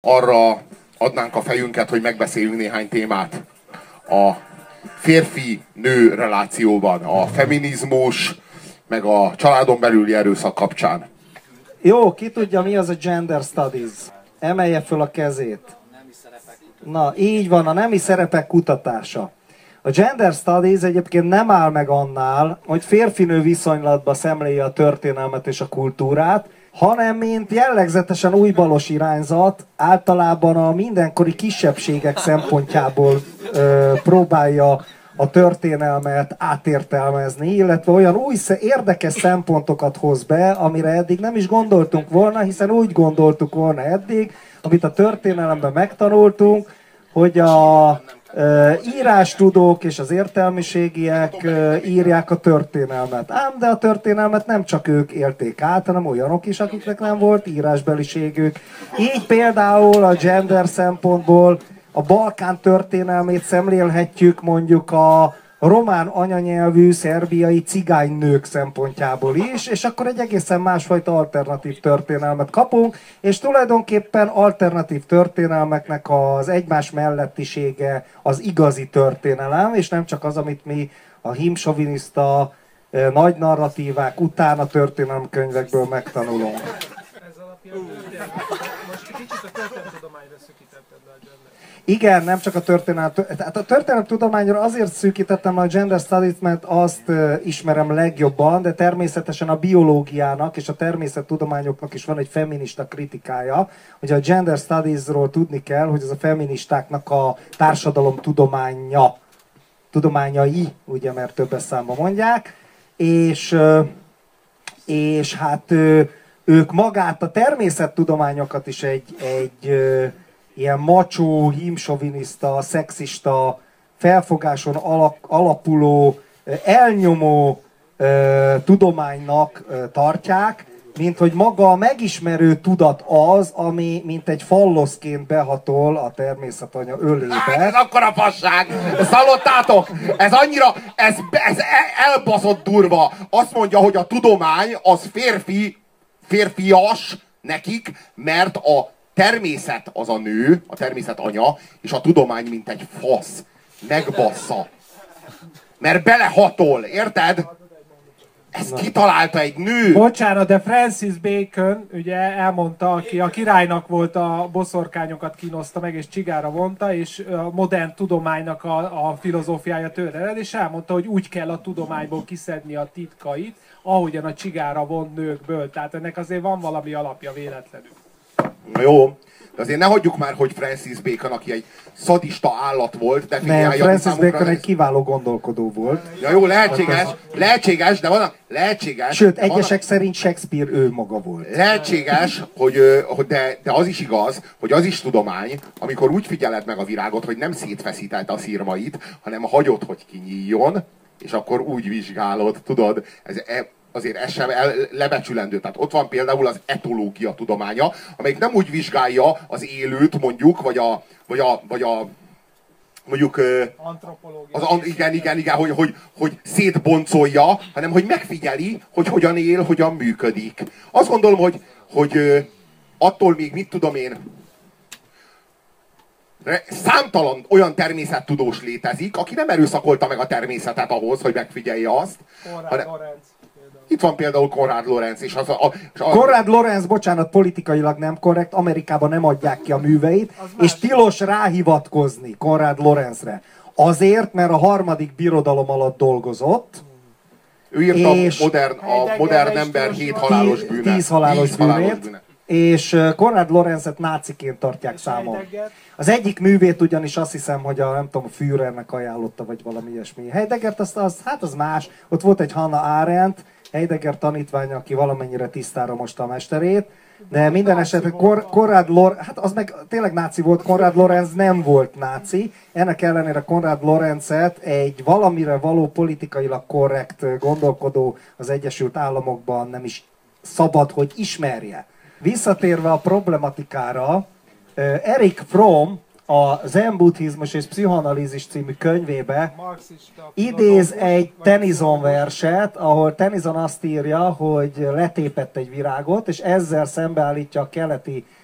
arra adnánk a fejünket, hogy megbeszéljünk néhány témát. A férfi-nő relációban, a feminizmus, meg a családon belüli erőszak kapcsán. Jó, ki tudja, mi az a gender studies? Emelje föl a kezét. Na, így van, a nemi szerepek kutatása. A gender studies egyébként nem áll meg annál, hogy férfinő viszonylatba szemlélje a történelmet és a kultúrát, hanem mint jellegzetesen újbalos irányzat általában a mindenkori kisebbségek szempontjából próbálja a történelmet átértelmezni, illetve olyan új érdekes szempontokat hoz be, amire eddig nem is gondoltunk volna, hiszen úgy gondoltuk volna eddig, amit a történelemben megtanultunk, hogy a írástudók és az értelmiségiek írják a történelmet. Ám de a történelmet nem csak ők élték át, hanem olyanok is, akiknek nem volt írásbeliségük. Így például a gender szempontból a Balkán történelmét szemlélhetjük mondjuk a román anyanyelvű szerbiai cigánynők szempontjából is, és akkor egy egészen másfajta alternatív történelmet kapunk, és tulajdonképpen alternatív történelmeknek az egymás mellettisége az igazi történelem, és nem csak az, amit mi a hímsoviniszta nagy narratívák után a történelemkönyvekből megtanulunk. Most kicsit a történelemtudományra szűkítetted le a gender. Igen, nem csak a történelem. Tehát a történelemtudományra azért szűkítettem a gender studies, mert azt ismerem legjobban, de természetesen a biológiának és a természettudományoknak is van egy feminista kritikája, hogy a gender studiesról tudni kell, hogy ez a feministáknak a tudományai, ugye, mert többes számba mondják, és hát ők magát a természettudományokat is egy ilyen macsó, hímsoviniszta, szexista, felfogáson alapuló, elnyomó tudománynak tartják, mint hogy maga a megismerő tudat az, ami mint egy falloszként behatol a természetanya ölébe. Hát ez akkora fasság! Ezt hallottátok? Ez annyira, ez elbaszott durva. Azt mondja, hogy a tudomány az férfias nekik, mert a természet az a nő, a természet anya, és a tudomány mint egy fasz. Megbassza. Mert belehatol, érted? Ezt kitalálta egy nő. Bocsánat, de Francis Bacon ugye elmondta, aki a királynak volt, a boszorkányokat kínoszta meg, és csigára vonta, és a modern tudománynak a filozófiája tőle ered, és elmondta, hogy úgy kell a tudományból kiszedni a titkait, ahogyan a csigára vont nőkből. Tehát ennek azért van valami alapja véletlenül. Na jó, de azért ne hagyjuk már, hogy Francis Bacon, aki egy szadista állat volt, nem, Francis Bacon egy kiváló gondolkodó volt. Ja jó, lehetséges, de van lehetséges. Sőt, egyesek szerint Shakespeare ő maga volt. Lehetséges, de az is igaz, hogy az is tudomány, amikor úgy figyeled meg a virágot, hogy nem szétfeszíted a szirmait, hanem hagyod, hogy kinyíljon, és akkor úgy vizsgálod, tudod, azért ez sem lebecsülendő. Tehát ott van például az etológia tudománya, amelyik nem úgy vizsgálja az élőt mondjuk, vagy a mondjuk igen, hogy szétboncolja, hanem hogy megfigyeli, hogy hogyan él, hogyan működik. Azt gondolom, hogy attól még, mit tudom én, számtalan olyan természettudós létezik, aki nem erőszakolta meg a természetet ahhoz, hogy megfigyelje azt. Itt van például Konrad Lorenz. Konrad Lorenz, bocsánat, politikailag nem korrekt, Amerikában nem adják ki a műveit, és tilos ráhivatkozni Konrad Lorenzre. Azért, mert a harmadik birodalom alatt dolgozott. Ő írta a modern ember 7 halálos bűne. 10 halálos bűnét. És Konrad Lorenzet náciként tartják számon. Az egyik művét ugyanis azt hiszem, hogy nem tudom, a Führernek ajánlotta, vagy valami ilyesmi. Heideggert az más. Ott volt egy Hannah Arendt, Heidegger tanítványa, aki valamennyire tisztára mosta a mesterét, de minden esetre Konrad Lorenz, hát az meg tényleg náci volt, Konrad Lorenz nem volt náci, ennek ellenére Konrad Lorenzet egy valamire való politikailag korrekt gondolkodó az Egyesült Államokban nem is szabad, hogy ismerje. Visszatérve a problematikára, Erich Fromm a Zen buddhizmus és pszichoanalízis című könyvébe idéz egy Tennyson verset, ahol Tennyson azt írja, hogy letépett egy virágot, és ezzel szembeállítja a keleti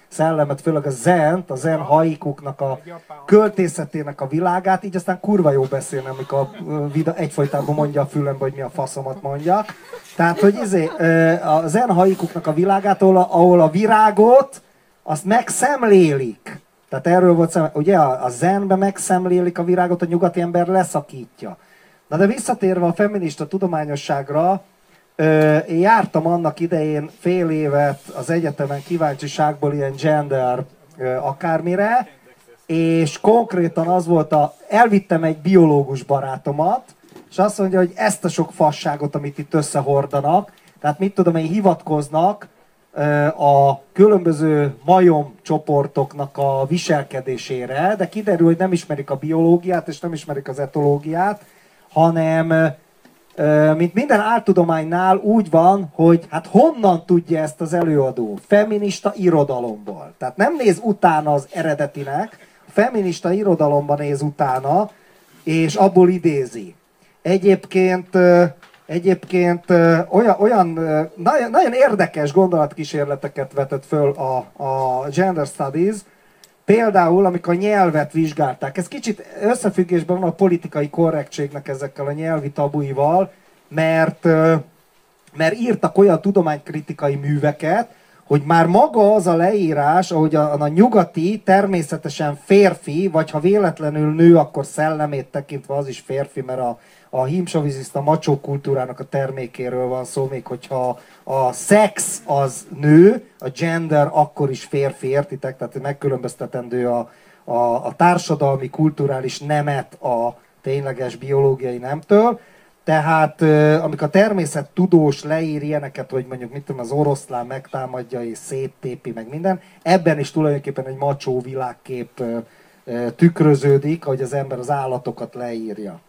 szellemet, főleg a zent, a zen haikuknak a költészetének a világát, így aztán kurva jó beszélni, amikor egyfolytában mondja a fülembe, hogy mi a faszomat mondjak. Tehát, hogy a zen haikuknak a világát, ahol a virágot, azt megszemlélik. Tehát erről volt ugye a zenben megszemlélik a virágot, a nyugati ember leszakítja. Na de visszatérve a feminista tudományosságra, én jártam annak idején fél évet az egyetemen kíváncsiságból ilyen gender akármire, és konkrétan az volt elvittem egy biológus barátomat, és azt mondja, hogy ezt a sok fasságot, amit itt összehordanak, tehát mit tudom én, hivatkoznak a különböző majomcsoportoknak a viselkedésére, de kiderül, hogy nem ismerik a biológiát, és nem ismerik az etológiát, hanem mint minden áltudománynál úgy van, hogy hát honnan tudja ezt az előadó? Feminista irodalomból. Tehát nem néz utána az eredetinek, a feminista irodalomban néz utána, és abból idézi. Egyébként nagyon érdekes gondolatkísérleteket vetett föl a Gender Studies, például, amikor a nyelvet vizsgálták. Ez kicsit összefüggésben van a politikai korrektségnek ezekkel a nyelvi tabuival, mert írtak olyan tudománykritikai műveket, hogy már maga az a leírás, ahogy a nyugati természetesen férfi, vagy ha véletlenül nő, akkor szellemét tekintve az is férfi, mert a hímsovizista macsó kultúrának a termékéről van szó, még hogyha a szex az nő, a gender akkor is férfi, értitek? Tehát megkülönböztetendő a társadalmi, kulturális nemet a tényleges biológiai nemtől. Tehát amikor a természettudós leír ilyeneket, hogy mondjuk mit tudom, az oroszlán megtámadja és széttépi meg minden, ebben is tulajdonképpen egy macsó világkép tükröződik, ahogy az ember az állatokat leírja.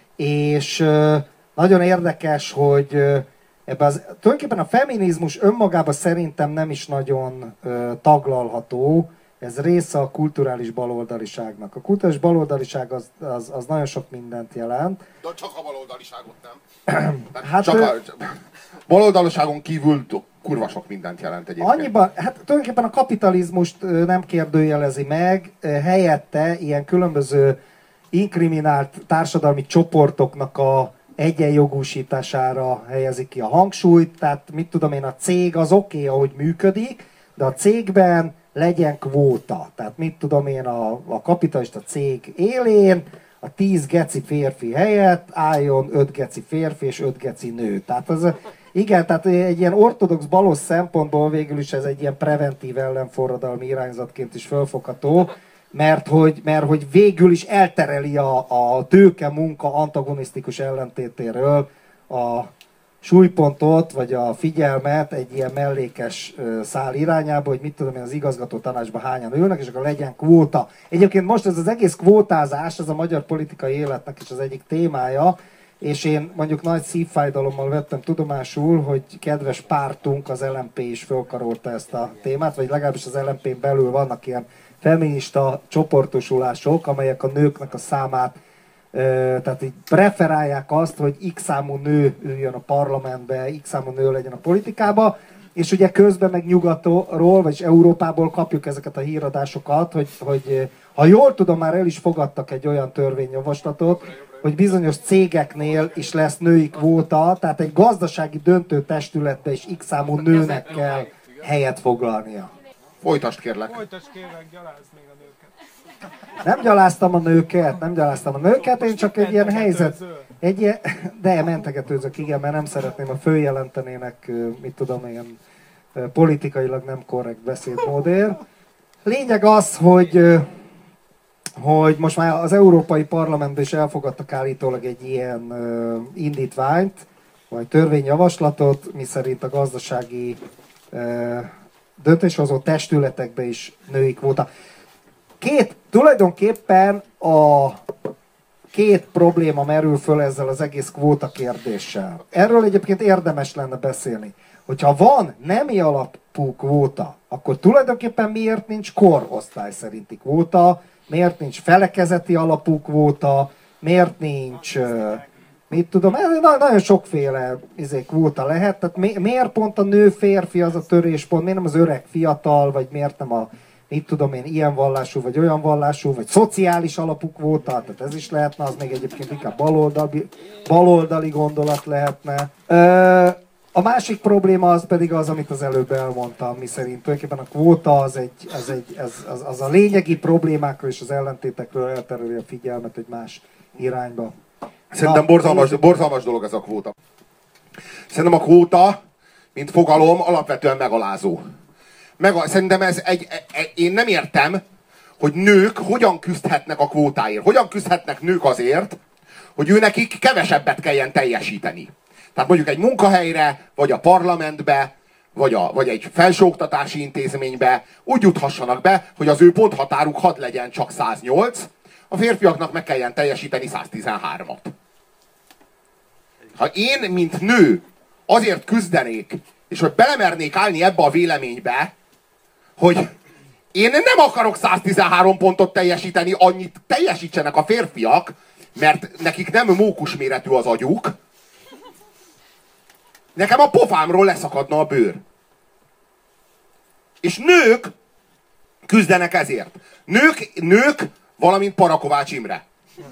És nagyon érdekes, hogy tulajdonképpen a feminizmus önmagában szerintem nem is nagyon taglalható, ez része a kulturális baloldaliságnak. A kulturális baloldaliság az nagyon sok mindent jelent. De csak a baloldaliságot nem. Hát, baloldaliságon kívül kurva sok mindent jelent egyébként. Annyiban, hát tulajdonképpen a kapitalizmust nem kérdőjelezi meg, helyette ilyen különböző inkriminált társadalmi csoportoknak a egyenjogúsítására helyezik ki a hangsúlyt, tehát mit tudom én, a cég az oké, ahogy működik, de a cégben legyen kvóta. Tehát mit tudom én, a kapitalista cég élén a 10 geci férfi helyett álljon 5 geci férfi és 5 geci nő. Tehát igen, tehát egy ilyen ortodox balos szempontból végül is ez egy ilyen preventív ellenforradalmi irányzatként is felfogható, mert hogy végül is eltereli a tőke munka antagonisztikus ellentétéről a súlypontot, vagy a figyelmet egy ilyen mellékes szál irányába, hogy mit tudom én, az igazgató tanácsban hányan ülnek, és akkor legyen kvóta. Egyébként most ez az egész kvótázás, ez a magyar politikai életnek is az egyik témája, és én mondjuk nagy szívfájdalommal vettem tudomásul, hogy kedves pártunk, az LMP is fölkarolta ezt a témát, vagy legalábbis az LMP-n belül vannak ilyen feminista csoportosulások, amelyek a nőknek a számát, tehát így preferálják azt, hogy x számú nő üljön a parlamentbe, x számú nő legyen a politikába, és ugye közben meg nyugatról, vagy Európából kapjuk ezeket a híradásokat, hogy ha jól tudom, már el is fogadtak egy olyan törvényjavaslatot, hogy bizonyos cégeknél is lesz női kvóta, tehát egy gazdasági döntő testületbe is x számú nőnek kell helyet foglalnia. Folytasd kérlek. Folytasd kérlek, gyalázd még a nőket. Nem gyaláztam a nőket, én csak egy ilyen helyzet, de mentegetőzök, igen, mert nem szeretném, a följelentenének, mit tudom én, politikailag nem korrekt beszédmódért. Lényeg az, hogy most már az Európai Parlamentben is elfogadtak állítólag egy ilyen indítványt, vagy törvényjavaslatot, miszerint a gazdasági döntéshozó testületekbe is női kvóta. Tulajdonképpen két probléma merül föl ezzel az egész kvóta kérdéssel. Erről egyébként érdemes lenne beszélni. Hogyha van nemi alapú kvóta, akkor tulajdonképpen miért nincs korosztály szerinti kvóta, miért nincs felekezeti alapú kvóta, miért nincs mit tudom, nagyon sokféle kvóta lehet, tehát miért pont a nő-férfi az a töréspont, miért nem az öreg fiatal, vagy miért nem a, mit tudom én, ilyen vallású, vagy olyan vallású, vagy szociális alapú kvóta, tehát ez is lehetne, az még egyébként inkább baloldali gondolat lehetne. A másik probléma az pedig az, amit az előbb elmondtam, miszerint tulajdonképpen a kvóta az a lényegi problémákról és az ellentétekről eltereli a figyelmet egy más irányba. Szerintem borzalmas dolog ez a kvóta. Szerintem a kvóta, mint fogalom, alapvetően megalázó. Szerintem én nem értem, hogy nők hogyan küzdhetnek a kvótáért. Hogyan küzdhetnek nők azért, hogy őnekik kevesebbet kelljen teljesíteni. Tehát mondjuk egy munkahelyre, vagy a parlamentbe, vagy egy felsőoktatási intézménybe úgy juthassanak be, hogy az ő ponthatáruk hadd legyen csak 108, a férfiaknak meg kelljen teljesíteni 113-at. Ha én, mint nő, azért küzdenék, és hogy belemernék állni ebbe a véleménybe, hogy én nem akarok 113 pontot teljesíteni, annyit teljesítsenek a férfiak, mert nekik nem mókusméretű az agyuk, nekem a pofámról leszakadna a bőr. És nők küzdenek ezért. Nők valamint Parakovács Imre.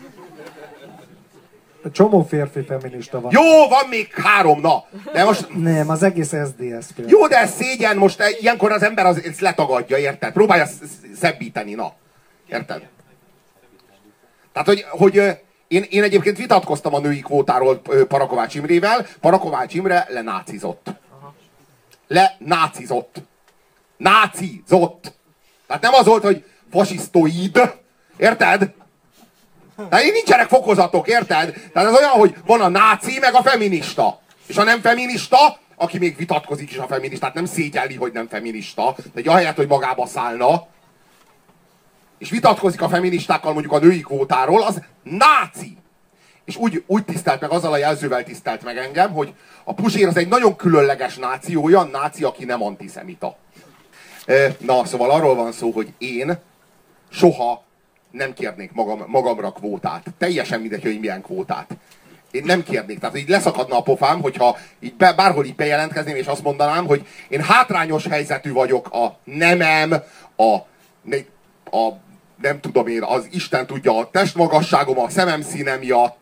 Csomó férfi feminista van. Jó, van még 3, na. De most... Nem, az egész SZDSZ. Jó, de ez szégyen, most ilyenkor az ember ezt letagadja, érted? Próbálja szebbíteni, na. Érted? Tehát, hogy én egyébként vitatkoztam a női kvótáról Parakovács Imrével. Parakovács Imre lenácizott. Lenácizott. Nácizott. Tehát nem az volt, hogy fasisztoid. Érted? Tehát így nincsenek fokozatok, érted? Tehát ez olyan, hogy van a náci, meg a feminista. És a nem feminista, aki még vitatkozik is a feministát, nem szégyelli, hogy nem feminista, de ahelyett, hogy magába szállna, és vitatkozik a feministákkal mondjuk a női kvótáról, az náci. És úgy tisztelt meg, azzal a jelzővel tisztelt meg engem, hogy a Puzsér az egy nagyon különleges náci, olyan náci, aki nem antiszemita. Na, szóval arról van szó, hogy én soha nem kérnék magamra kvótát. Teljesen mindegy, hogy milyen kvótát. Én nem kérnék. Tehát így leszakadna a pofám, hogyha így bárhol így bejelentkezném, és azt mondanám, hogy én hátrányos helyzetű vagyok a nemem, a nem tudom én, az Isten tudja, a testmagasságom, a szemem színe miatt.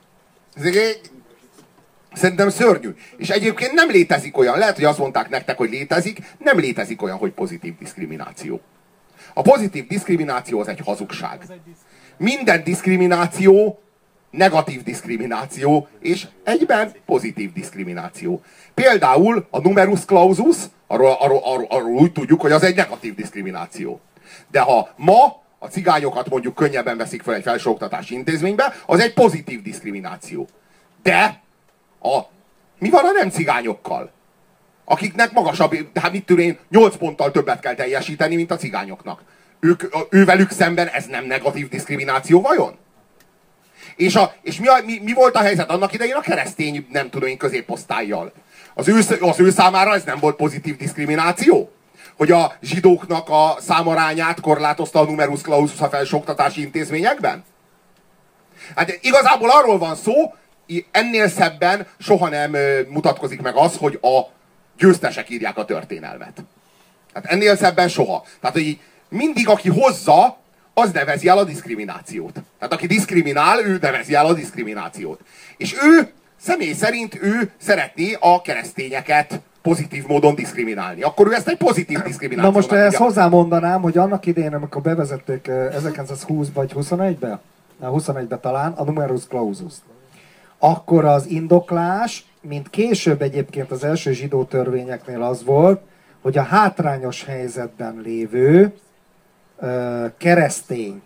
Szerintem szörnyű. És egyébként nem létezik olyan, lehet, hogy azt mondták nektek, hogy létezik, nem létezik olyan, hogy pozitív diszkrimináció. A pozitív diszkrimináció az egy hazugság. Minden diszkrimináció negatív diszkrimináció, és egyben pozitív diszkrimináció. Például a numerus clausus, arról úgy tudjuk, hogy az egy negatív diszkrimináció. De ha ma a cigányokat mondjuk könnyebben veszik fel egy felsőoktatási intézménybe, az egy pozitív diszkrimináció. De mi van a nem cigányokkal? Akiknek magasabb, hát mit tudom én, 8 ponttal többet kell teljesíteni, mint a cigányoknak. Ővelük szemben ez nem negatív diszkrimináció vajon? És mi volt a helyzet annak idején a keresztény, nem tudom én, középosztállyal? Az ő számára ez nem volt pozitív diszkrimináció? Hogy a zsidóknak a számarányát korlátozta a numerus clausus a felsőoktatási intézményekben? Hát igazából arról van szó, ennél szebben soha nem mutatkozik meg az, hogy a győztesek írják a történelmet. Hát ennél szebben soha. Tehát, hogy mindig aki hozza, az nevezi el a diszkriminációt. Tehát aki diszkriminál, ő nevezi el a diszkriminációt. És ő, személy szerint ő szeretné a keresztényeket pozitív módon diszkriminálni. Akkor ő ezt egy pozitív diszkriminációt. Na most ezt hozzámondanám, hogy annak idején, amikor bevezették 1920 vagy 21-be, 21-be talán, a numerus clausus, akkor az indoklás, mint később egyébként az első zsidó törvényeknél az volt, hogy a hátrányos helyzetben lévő keresztény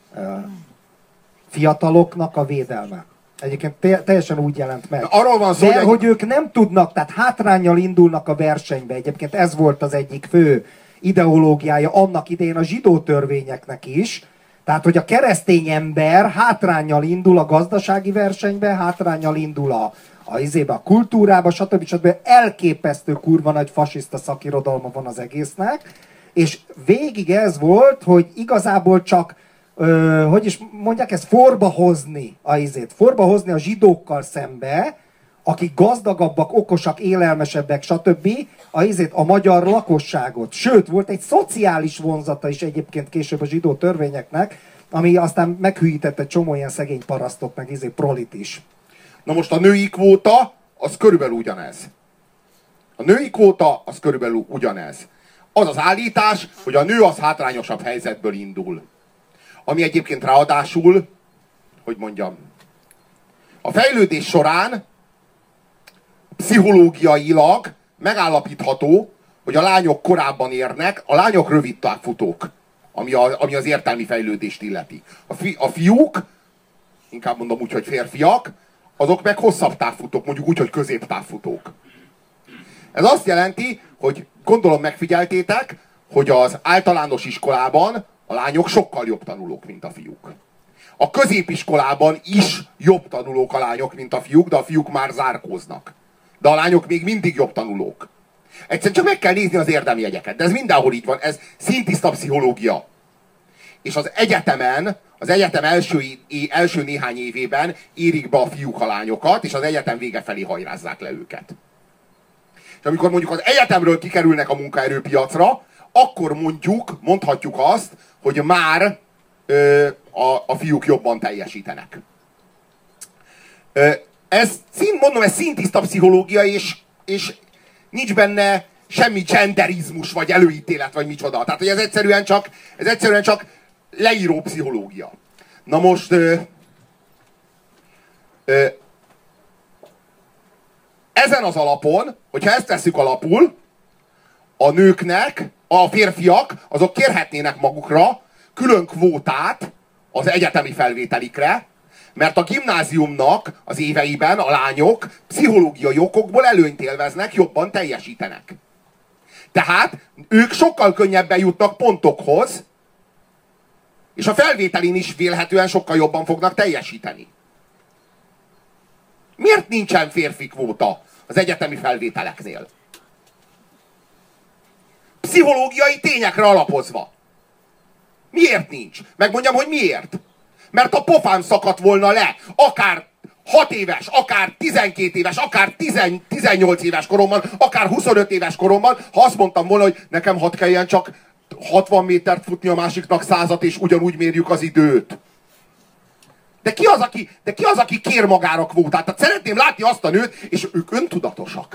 fiataloknak a védelme. Egyébként teljesen úgy jelent meg. Arról van szó, hogy ők nem tudnak, tehát hátránnyal indulnak a versenybe. Egyébként ez volt az egyik fő ideológiája annak idején a zsidó törvényeknek is. Tehát, hogy a keresztény ember hátránnyal indul a gazdasági versenybe, hátránnyal indul a kultúrába, stb. Elképesztő kurva nagy fasiszta szakirodalma van az egésznek. És végig ez volt, hogy igazából csak hogy is mondják ezt, forbahozni forbahozni a zsidókkal szembe, akik gazdagabbak, okosak, élelmesebbek, stb. A magyar lakosságot. Sőt, volt egy szociális vonzata is egyébként később a zsidó törvényeknek, ami aztán meghűített egy csomó ilyen szegény parasztot, meg prolit is. Na most a női kvóta, az körülbelül ugyanez. A női kvóta, az körülbelül ugyanez. Az az állítás, hogy a nő az hátrányosabb helyzetből indul. Ami egyébként ráadásul, hogy mondjam, a fejlődés során pszichológiailag megállapítható, hogy a lányok korábban érnek, a lányok rövid távfutók, ami az értelmi fejlődést illeti. A fiúk, inkább mondom úgy, hogy férfiak, azok meg hosszabb távfutók, mondjuk úgy, hogy középtávfutók. Ez azt jelenti, hogy gondolom megfigyeltétek, hogy az általános iskolában a lányok sokkal jobb tanulók, mint a fiúk. A középiskolában is jobb tanulók a lányok, mint a fiúk, de a fiúk már zárkóznak. De a lányok még mindig jobb tanulók. Egyszerűen csak meg kell nézni az érdemjegyeket. De ez mindenhol így van. Ez szintiszta pszichológia. És az egyetem első néhány évében érik be a fiúk a lányokat, és az egyetem vége felé hajrázzák le őket. És amikor mondjuk az egyetemről kikerülnek a munkaerőpiacra, akkor mondhatjuk azt, hogy már a fiúk jobban teljesítenek. Ez szintiszta pszichológia, és nincs benne semmi genderizmus, vagy előítélet, vagy micsoda. Tehát, hogy ez egyszerűen csak leíró pszichológia. Na most ezen az alapon, hogyha ezt tesszük alapul, a nőknek, a férfiak, azok kérhetnének magukra külön kvótát az egyetemi felvételikre, mert a gimnáziumnak az éveiben a lányok pszichológiai okokból előnyt élveznek, jobban teljesítenek. Tehát ők sokkal könnyebben jutnak pontokhoz, és a felvételin is vélhetően sokkal jobban fognak teljesíteni. Miért nincsen férfi kvóta az egyetemi felvételeknél? Pszichológiai tényekre alapozva. Miért nincs? Megmondjam, hogy miért. Mert a pofám szakadt volna le, akár 6 éves, akár 12 éves, akár 18 éves koromban, akár 25 éves koromban, ha azt mondtam volna, hogy nekem hadd kelljen csak 60 métert futni, a másiknak 100-at, és ugyanúgy mérjük az időt. De ki az, aki kér magára kvótát? Tehát szeretném látni azt a nőt, és ők öntudatosak.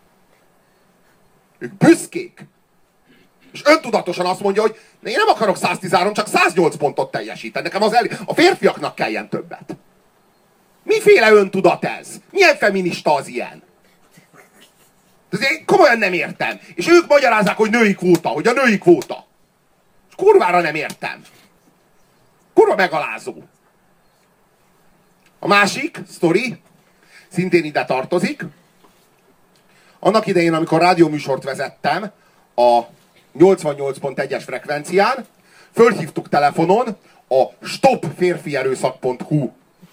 Ők büszkék. És öntudatosan azt mondja, hogy én nem akarok 113, csak 108 pontot teljesíteni. Nekem a férfiaknak kelljen többet. Miféle öntudat ez? Milyen feminista az ilyen? Én komolyan nem értem. És ők magyarázzák, hogy női kvóta, hogy a női kvóta. És kurvára nem értem. Kurva megalázó. A másik sztori, szintén ide tartozik. Annak idején, amikor rádióműsort vezettem, a 88.1-es frekvencián, fölhívtuk telefonon a stopférfierőszak.hu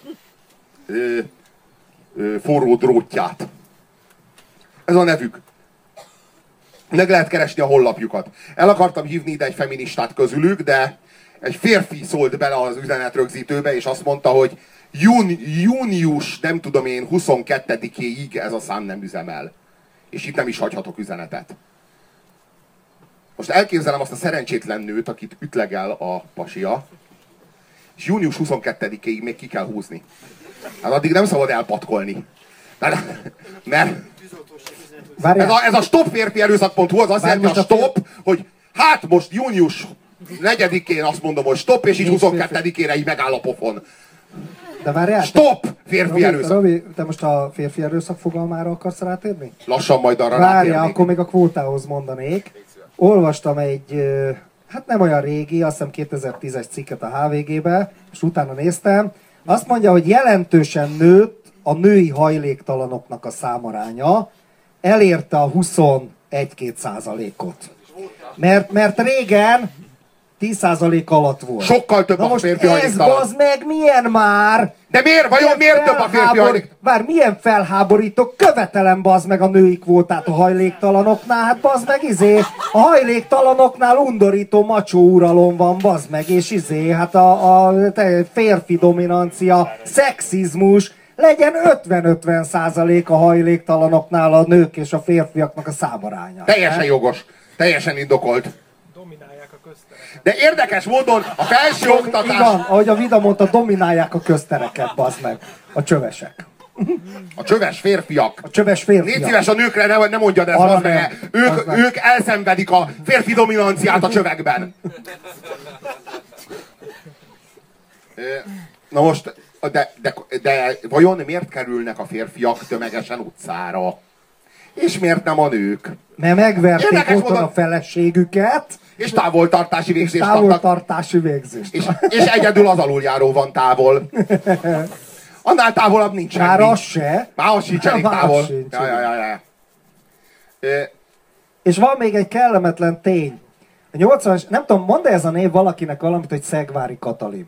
forró drótját. Ez a nevük. Meg lehet keresni a honlapjukat. El akartam hívni ide egy feministát közülük, de egy férfi szólt bele az üzenetrögzítőbe, és azt mondta, hogy június, nem tudom én, 22-éig ez a szám nem üzemel. És itt nem is hagyhatok üzenetet. Most elképzelem azt a szerencsétlen nőt, akit ütlegel a pasia, és június 22-éig még ki kell húzni. Hát addig nem szabad elpatkolni. Mert ez a stopférfierőszak.hu az azt jelenti, a stop, hogy hát most június 4-én azt mondom, hogy stop, és így 22-ére így megáll a pofon. De várjál, stop! Férfi erőszak! Robi, te most a férfi erőszak fogalmára akarsz rátérni? Lassan majd arra rátérnék. Várjál, akkor még a kvótához mondanék. Olvastam egy, hát nem olyan régi, azt hiszem 2010-es cikket a HVG-be, és utána néztem. Azt mondja, hogy jelentősen nőtt a női hajléktalanoknak a számaránya, elérte a 21-22%-ot. Mert régen 10% alatt volt. Sokkal több a férfi hajléktalan. Ez bazd meg milyen már? De miért? Vajon miért több a férfi hajléktalan? Vár, milyen felháborító, követelem bazd meg a női kvótát a hajléktalanoknál, hát bazd meg a hajléktalanoknál undorító macsó uralom van bazd meg, és hát a férfi dominancia, szexizmus, legyen 50-50% a hajléktalanoknál a nők és a férfiaknak a számaránya. Teljesen jogos, teljesen indokolt. Dominálják a köztereket. De érdekes módon a felső oktatás... Igen, ahogy a Vida mondta, dominálják a köztereket, bazd meg. A csövesek. A csöves férfiak. A csöves férfiak. Légy szíves, a nőkre ne mondjad ezt, bazd meg. Ők elszenvedik a férfi dominanciát a csövekben. Na most, de vajon miért kerülnek a férfiak tömegesen utcára? És miért nem a nők? Mert megverték otthon a feleségüket. És távoltartási végzést távoltartási végzést. És egyedül az aluljáró van távol. Annál távolabb nincs semmi. Már az se. Már az sincs elég távol. Ja. És van még egy kellemetlen tény. A 80-as, nem tudom, mondd ez a név valakinek valamit, hogy Szegvári Katalin.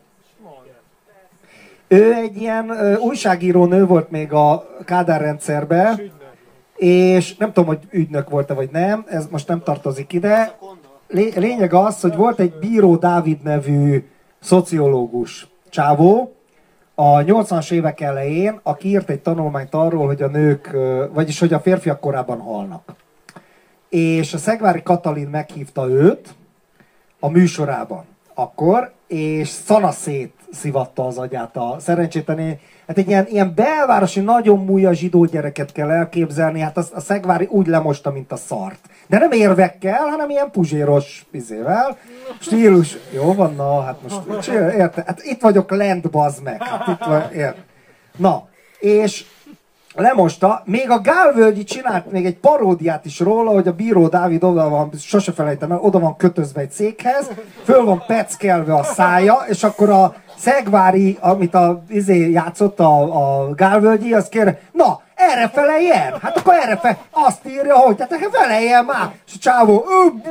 Ő egy ilyen újságíró nő volt még a Kádár rendszerben, és nem tudom, hogy ügynök volt-e vagy nem, ez most nem tartozik ide. Lényeg az, hogy volt egy Bíró Dávid nevű szociológus csávó a 80-as évek elején, aki írt egy tanulmányt arról, hogy a nők, vagyis hogy a férfiak korábban halnak. És a Szegvári Katalin meghívta őt a műsorában akkor, és szanaszét szivatta az agyát a szerencsétlené. Hát egy ilyen belvárosi, nagyon múlja zsidó gyereket kell elképzelni, hát a Szegvári úgy lemosta, mint a szart. De nem érvekkel, hanem ilyen puzséros izével. Stílus, jó van, na, hát most érte, hát itt vagyok lent, bazd meg. Hát itt van, na, és lemosta, még a Gálvölgyi csinált még egy paródiát is róla, hogy a Bíró Dávid oda van, sose felejtem el, oda van kötözve egy székhez, föl van peckelve a szája, és akkor a Szegvári, amit játszott a Gálvölgyi, azt kér, na, erre feleljen! Hát akkor erre azt írja, hogy tehát feleljen már! És a csávó,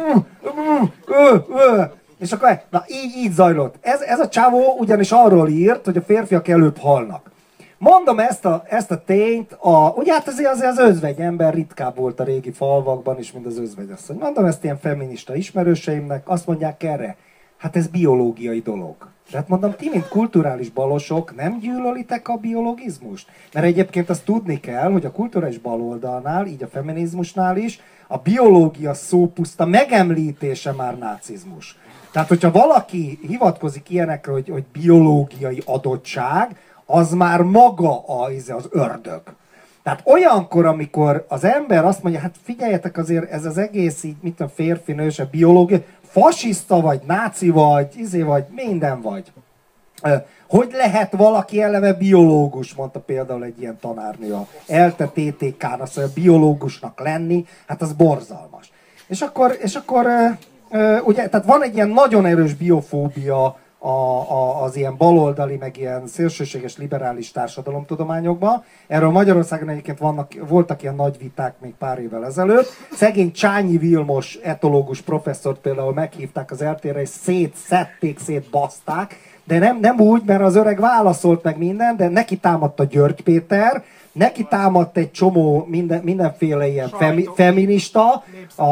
és akkor, na így zajlott. Ez a csávó ugyanis arról írt, hogy a férfiak előbb halnak. Mondom ezt a tényt, ugye hát azért az özvegy ember ritkább volt a régi falvakban is, mint az özvegyasszony. Mondom ezt ilyen feminista ismerőseimnek, azt mondják erre, hát ez biológiai dolog. Tehát mondom, ti, mint kulturális balosok, nem gyűlölitek a biologizmust? Mert egyébként azt tudni kell, hogy a kulturális baloldalnál, így a feminizmusnál is, a biológia szó puszta megemlítése már nácizmus. Tehát, hogyha valaki hivatkozik ilyenekre, hogy biológiai adottság, az már maga az ördög. Tehát olyankor, amikor az ember azt mondja, hát figyeljetek azért, ez az egész így, mint a férfi, nős, a biológia, fasiszta vagy, náci vagy, minden vagy. Hogy lehet valaki eleve biológus, mondta például egy ilyen tanárnő a ELTE TTK-n, azt mondja, biológusnak lenni, hát az borzalmas. És akkor ugye, tehát van egy ilyen nagyon erős biofóbia az ilyen baloldali, meg ilyen szélsőséges liberális társadalomtudományokban. Erről Magyarországon egyébként voltak ilyen nagy viták még pár évvel ezelőtt. Szegény Csányi Vilmos etológus professzort például meghívták az eltére, és szétbaszták, de nem úgy, mert az öreg válaszolt meg minden, de neki támadta György Péter, neki támadt egy csomó mindenféle ilyen feminista,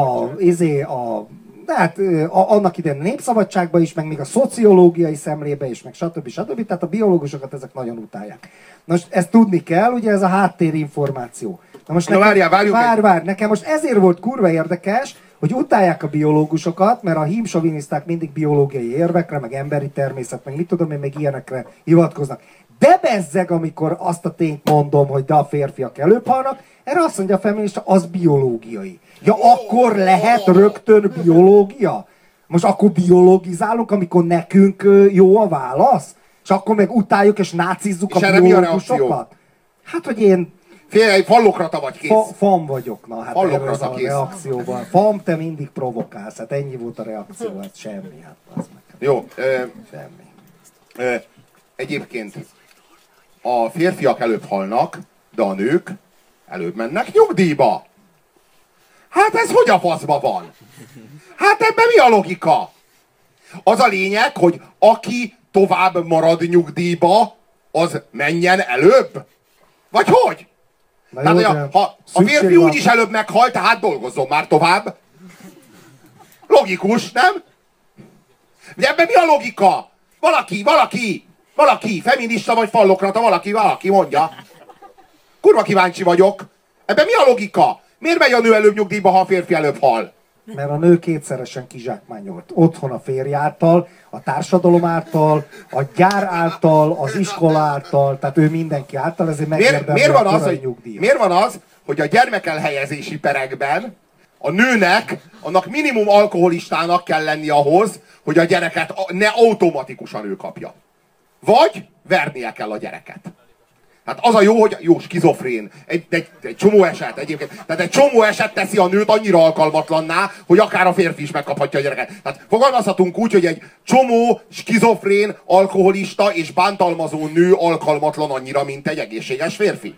tehát annak idején a Népszabadságban is, meg még a szociológiai szemlébe is, meg stb. Tehát a biológusokat ezek nagyon utálják. Most ezt tudni kell, ugye ez a háttérinformáció. Na most várj, nekem most ezért volt kurva érdekes, hogy utálják a biológusokat, mert a hímsoviniszták mindig biológiai érvekre, meg emberi természet, meg mit tudom én, meg ilyenekre hivatkoznak. De bezzeg, amikor azt a tényt mondom, hogy de a férfiak előbb halnak, erre azt mondja a feminista, az biológiai. Ja, akkor lehet rögtön biológia? Most akkor biologizálunk, amikor nekünk jó a válasz? És akkor meg utáljuk és nácizzuk és a biológusokat? Hát, hogy én... Félj, fallokrata vagy kész. Fam vagyok, na hát fallokrata a reakcióban. Fam, te mindig provokálsz, hát ennyi volt a reakció, hát semmi, hát az meg. Jó. Semmi. Egyébként a férfiak előbb halnak, de a nők előbb mennek nyugdíjba. Hát ez hogy a faszba van? Hát ebben mi a logika? Az a lényeg, hogy aki tovább marad nyugdíjba, az menjen előbb? Vagy hogy? Tehát, hogy ha a férfi úgyis előbb meghal, tehát dolgozzon már tovább. Logikus, nem? De ebben mi a logika? Valaki, feminista vagy fallokrata, valaki mondja. Kurva kíváncsi vagyok. Ebben mi a logika? Miért megy a nő előbb nyugdíjba, ha a férfi előbb hal? Mert a nő kétszeresen kizsákmányolt. Otthon a férj által, a társadalom által, a gyár által, az iskola által, tehát ő mindenki által, ezért megérdemli a korai nyugdíjat. Miért van az, hogy a gyermekelhelyezési perekben a nőnek, annak minimum alkoholistának kell lenni ahhoz, hogy a gyereket ne automatikusan ő kapja. Vagy vernie kell a gyereket. Hát az a jó, hogy jó, skizofrén. Egy csomó eset egyébként. Tehát egy csomó eset teszi a nőt annyira alkalmatlanná, hogy akár a férfi is megkaphatja a gyereket. Tehát fogalmazhatunk úgy, hogy egy csomó skizofrén, alkoholista és bántalmazó nő alkalmatlan annyira, mint egy egészséges férfi.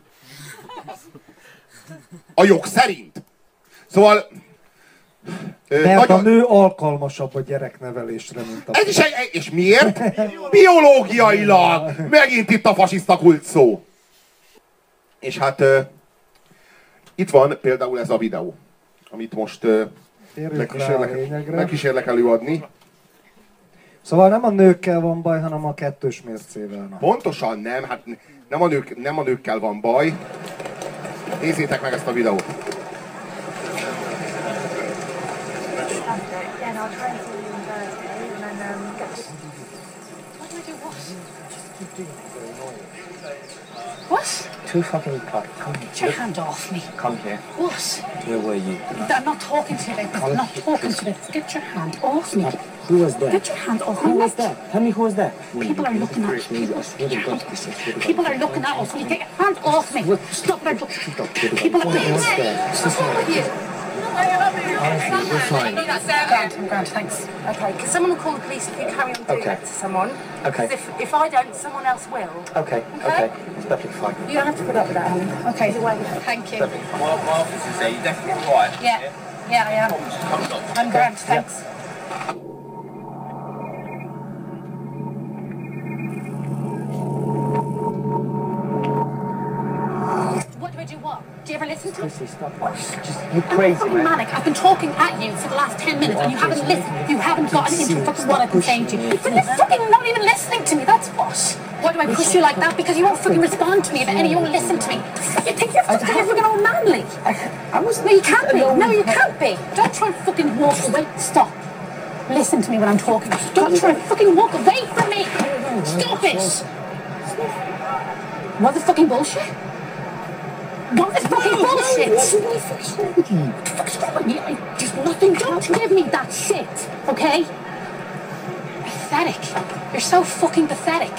A jog szerint. Szóval... Mert a nő alkalmasabb a gyereknevelésre, mint a férfi. És miért? Biológiailag! Megint itt a fasiszta kult szó. És hát itt van például ez a videó, amit most megkísérlek előadni. Szóval nem a nőkkel van baj, hanem a kettős mércével. Pontosan nem, hát nem a nőkkel van baj. Nézzétek meg ezt a videót. What? Too fucking cut. Come here. Get your hand off me. Come here. What? Where were you? I'm not talking to you like this. I'm not talking to you. Get your hand off me. Who was there? Get your hand off me. Who was there? Tell me who was there. People are looking at me. People are looking at us. You get your hand off me. Stop it. People are looking at me. What's wrong with you? We're fine. I'm grand, thanks. Okay, can someone call the police if you carry on doing that to someone? Okay. If I don't, someone else will. Okay. It's perfectly fine. You don't have to put up with that, Alan. Okay, thank you. My office is there, you're definitely all right. Yeah, I am. I'm grand, thanks. Do what? Do you ever listen to me? Chrissy, stop. You're crazy, I'm man. manic. I've been talking at you for the last 10 minutes and you haven't listened. You haven't gotten into fucking what I've been saying to you. But you're fucking not even listening to me. That's what. Why do I push you like that? Because you won't fucking respond to me and you won't listen to me. You think you're fucking all manly. No, you can't be. No, you can't be. Don't try and fucking walk away. Stop. Listen to me when I'm talking. Don't try and fucking walk away from me. Stop it. What the fucking bullshit? What is fucking bullshit? What the fuck's wrong with you? What the fuck's wrong with me? There's nothing. Don't give me that shit, okay? Pathetic. You're so fucking pathetic.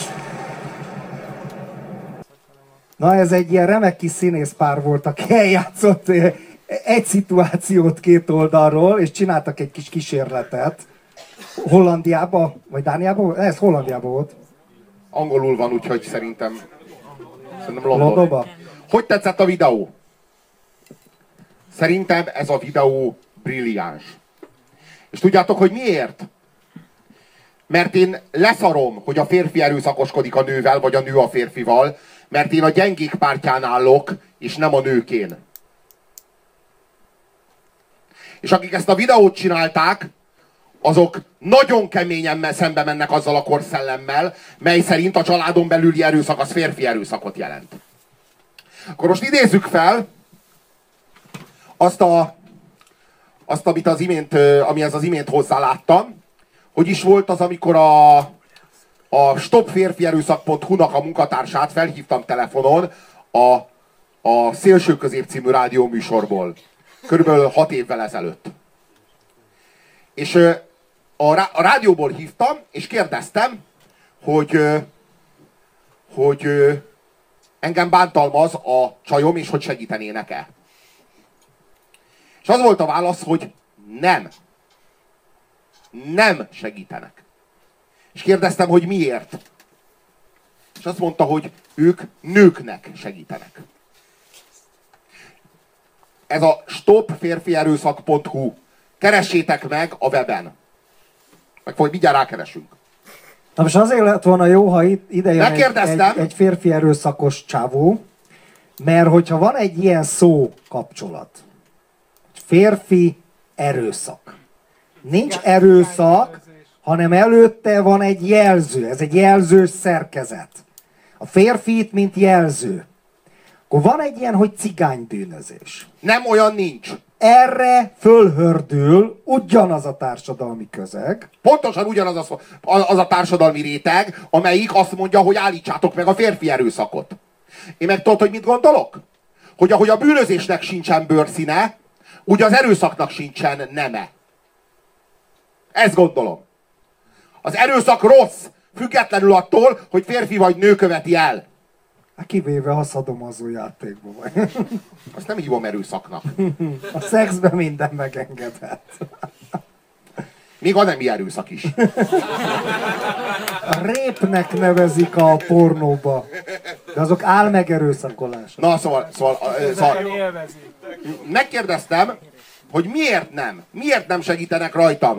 Na, ez egy ilyen remek kis színészpár volt, aki eljátszott egy szituációt két oldalról, és csináltak egy kis kísérletet. Hollandiába, vagy Dániába? Ez Hollandiába volt. Angolul van, úgyhogy szerintem Londonba. Hogy tetszett a videó? Szerintem ez a videó brilliáns. És tudjátok, hogy miért? Mert én leszarom, hogy a férfi erőszakoskodik a nővel, vagy a nő a férfival, mert én a gyengék pártján állok, és nem a nőkén. És akik ezt a videót csinálták, azok nagyon keményen szembe mennek azzal a korszellemmel, mely szerint a családon belüli erőszak az férfi erőszakot jelent. Akkor most idézzük fel azt, amihez az imént hozzáláttam. Hogy is volt az, amikor a stopférfierőszak.hu-nak a munkatársát felhívtam telefonon a Szélső Közép című rádió műsorból. Körülbelül 6 évvel ezelőtt. És a rádióból hívtam, és kérdeztem, hogy engem bántalmaz a csajom, és hogy segítenének-e. És az volt a válasz, hogy nem. Nem segítenek. És kérdeztem, hogy miért. És azt mondta, hogy ők nőknek segítenek. Ez a stopférfierőszak.hu. Keressétek meg a weben. Meg majd mindjárt rákeresünk. Na most azért lett volna jó, ha ide jön egy férfi erőszakos csávó, mert hogyha van egy ilyen szó kapcsolat, férfi erőszak. Nincs erőszak, hanem előtte van egy jelző. Ez egy jelzős szerkezet. A férfit, mint jelző. Akkor van egy ilyen, hogy cigánybűnözés. Nem olyan nincs. Erre fölhördül ugyanaz a társadalmi közeg. Pontosan ugyanaz az a társadalmi réteg, amelyik azt mondja, hogy állítsátok meg a férfi erőszakot. Én meg tudod, hogy mit gondolok? Hogy ahogy a bűnözésnek sincsen bőrszíne, úgy az erőszaknak sincsen neme. Ezt gondolom. Az erőszak rossz, függetlenül attól, hogy férfi vagy nő követi el. Hát kivéve, ha szadomazó játékban vagy. Azt nem hívom erőszaknak. A szexben minden megengedhet. Még a nemi erőszak is. A répnek nevezik a pornóba. De azok álmegerőszakolások. Na, szóval megkérdeztem, hogy miért nem segítenek rajtam,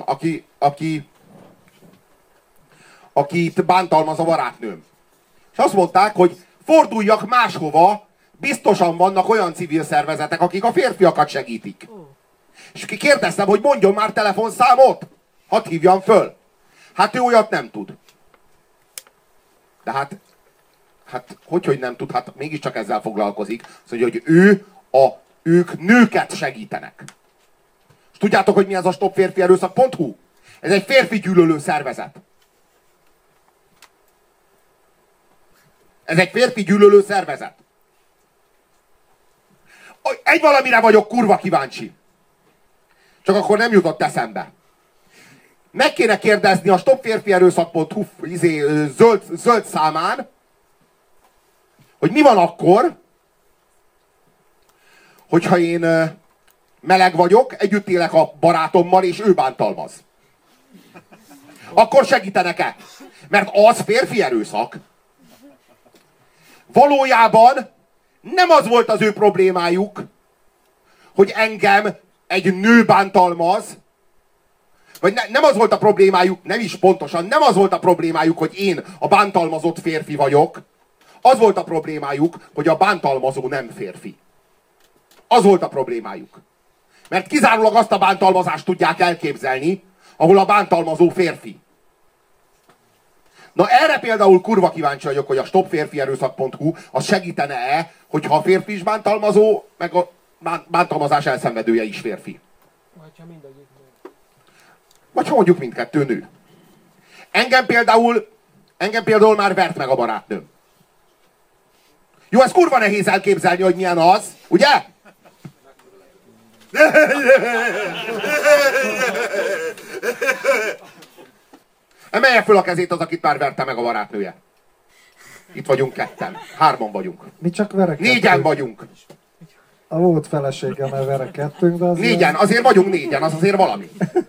akit bántalmaz a barátnőm. És azt mondták, hogy forduljak máshova, biztosan vannak olyan civil szervezetek, akik a férfiakat segítik. És kérdeztem, hogy mondjon már telefonszámot, hadd hívjam föl. Hát ő olyat nem tud. De hát hogy nem tud, hát mégiscsak ezzel foglalkozik. Azt mondja, hogy ők nőket segítenek. És tudjátok, hogy mi ez a stopférfierőszak.hu? Ez egy férfi gyűlölő szervezet. Ez egy férfi gyűlölő szervezet. Egy valamire vagyok kurva kíváncsi. Csak akkor nem jutott eszembe. Meg kéne kérdezni a stopférfierőszak.hu zöld számán, hogy mi van akkor, hogyha én meleg vagyok, együtt élek a barátommal, és ő bántalmaz. Akkor segítenek-e? Mert az férfi erőszak. Valójában nem az volt az ő problémájuk, hogy engem egy nő bántalmaz, vagy nem az volt a problémájuk, nem is pontosan, nem az volt a problémájuk, hogy én a bántalmazott férfi vagyok, az volt a problémájuk, hogy a bántalmazó nem férfi. Az volt a problémájuk. Mert kizárólag azt a bántalmazást tudják elképzelni, ahol a bántalmazó férfi. Na erre például kurva kíváncsi vagyok, hogy a stopférfierőszak.hu az segítene-e, hogyha a férfi is bántalmazó, meg a bántalmazás elszenvedője is férfi. Vagy ha mondjuk mindkettő nő. Engem például már vert meg a barátnőm. Jó, ez kurva nehéz elképzelni, hogy milyen az, ugye? Emelje föl a kezét az, akit már verte meg a barátnője. Itt vagyunk ketten. 3-an vagyunk. Mi csak verekedtünk. 4-en vagyunk. A volt feleségemmel verekedtünk, de azért... 4-en, azért vagyunk 4-en, az azért valami.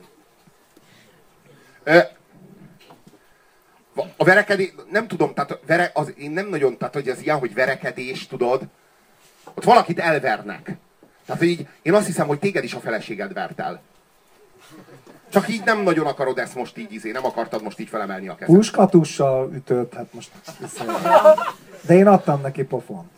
A verekedés, nem tudom, tehát én nem nagyon, tehát hogy ez ilyen, hogy verekedés, tudod, ott valakit elvernek. Tehát, hogy így, én azt hiszem, hogy téged is a feleséged vert el. Csak így nem nagyon akarod ezt most így, nem akartad most így felemelni a kezed. Puskatussal ütött, hát most de én adtam neki pofont.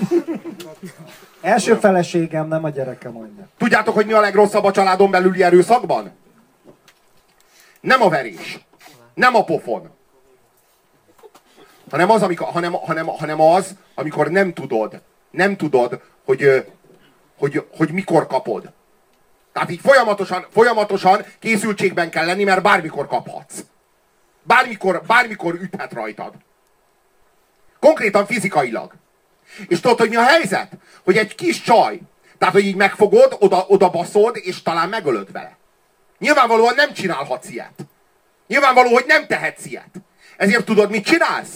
Első feleségem, nem a gyerekem mondja. Tudjátok, hogy mi a legrosszabb a családon belüli erőszakban? Nem a verés. Nem a pofon. Hanem az, amikor nem tudod, hogy mikor kapod. Tehát így folyamatosan készültségben kell lenni, mert bármikor kaphatsz. Bármikor üthet rajtad. Konkrétan fizikailag. És tudod, hogy mi a helyzet? Hogy egy kis csaj, tehát hogy így megfogod, oda baszod, és talán megölöd vele. Nyilvánvalóan nem csinálhatsz ilyet. Nyilvánvaló, hogy nem tehetsz ilyet. Ezért tudod, mit csinálsz?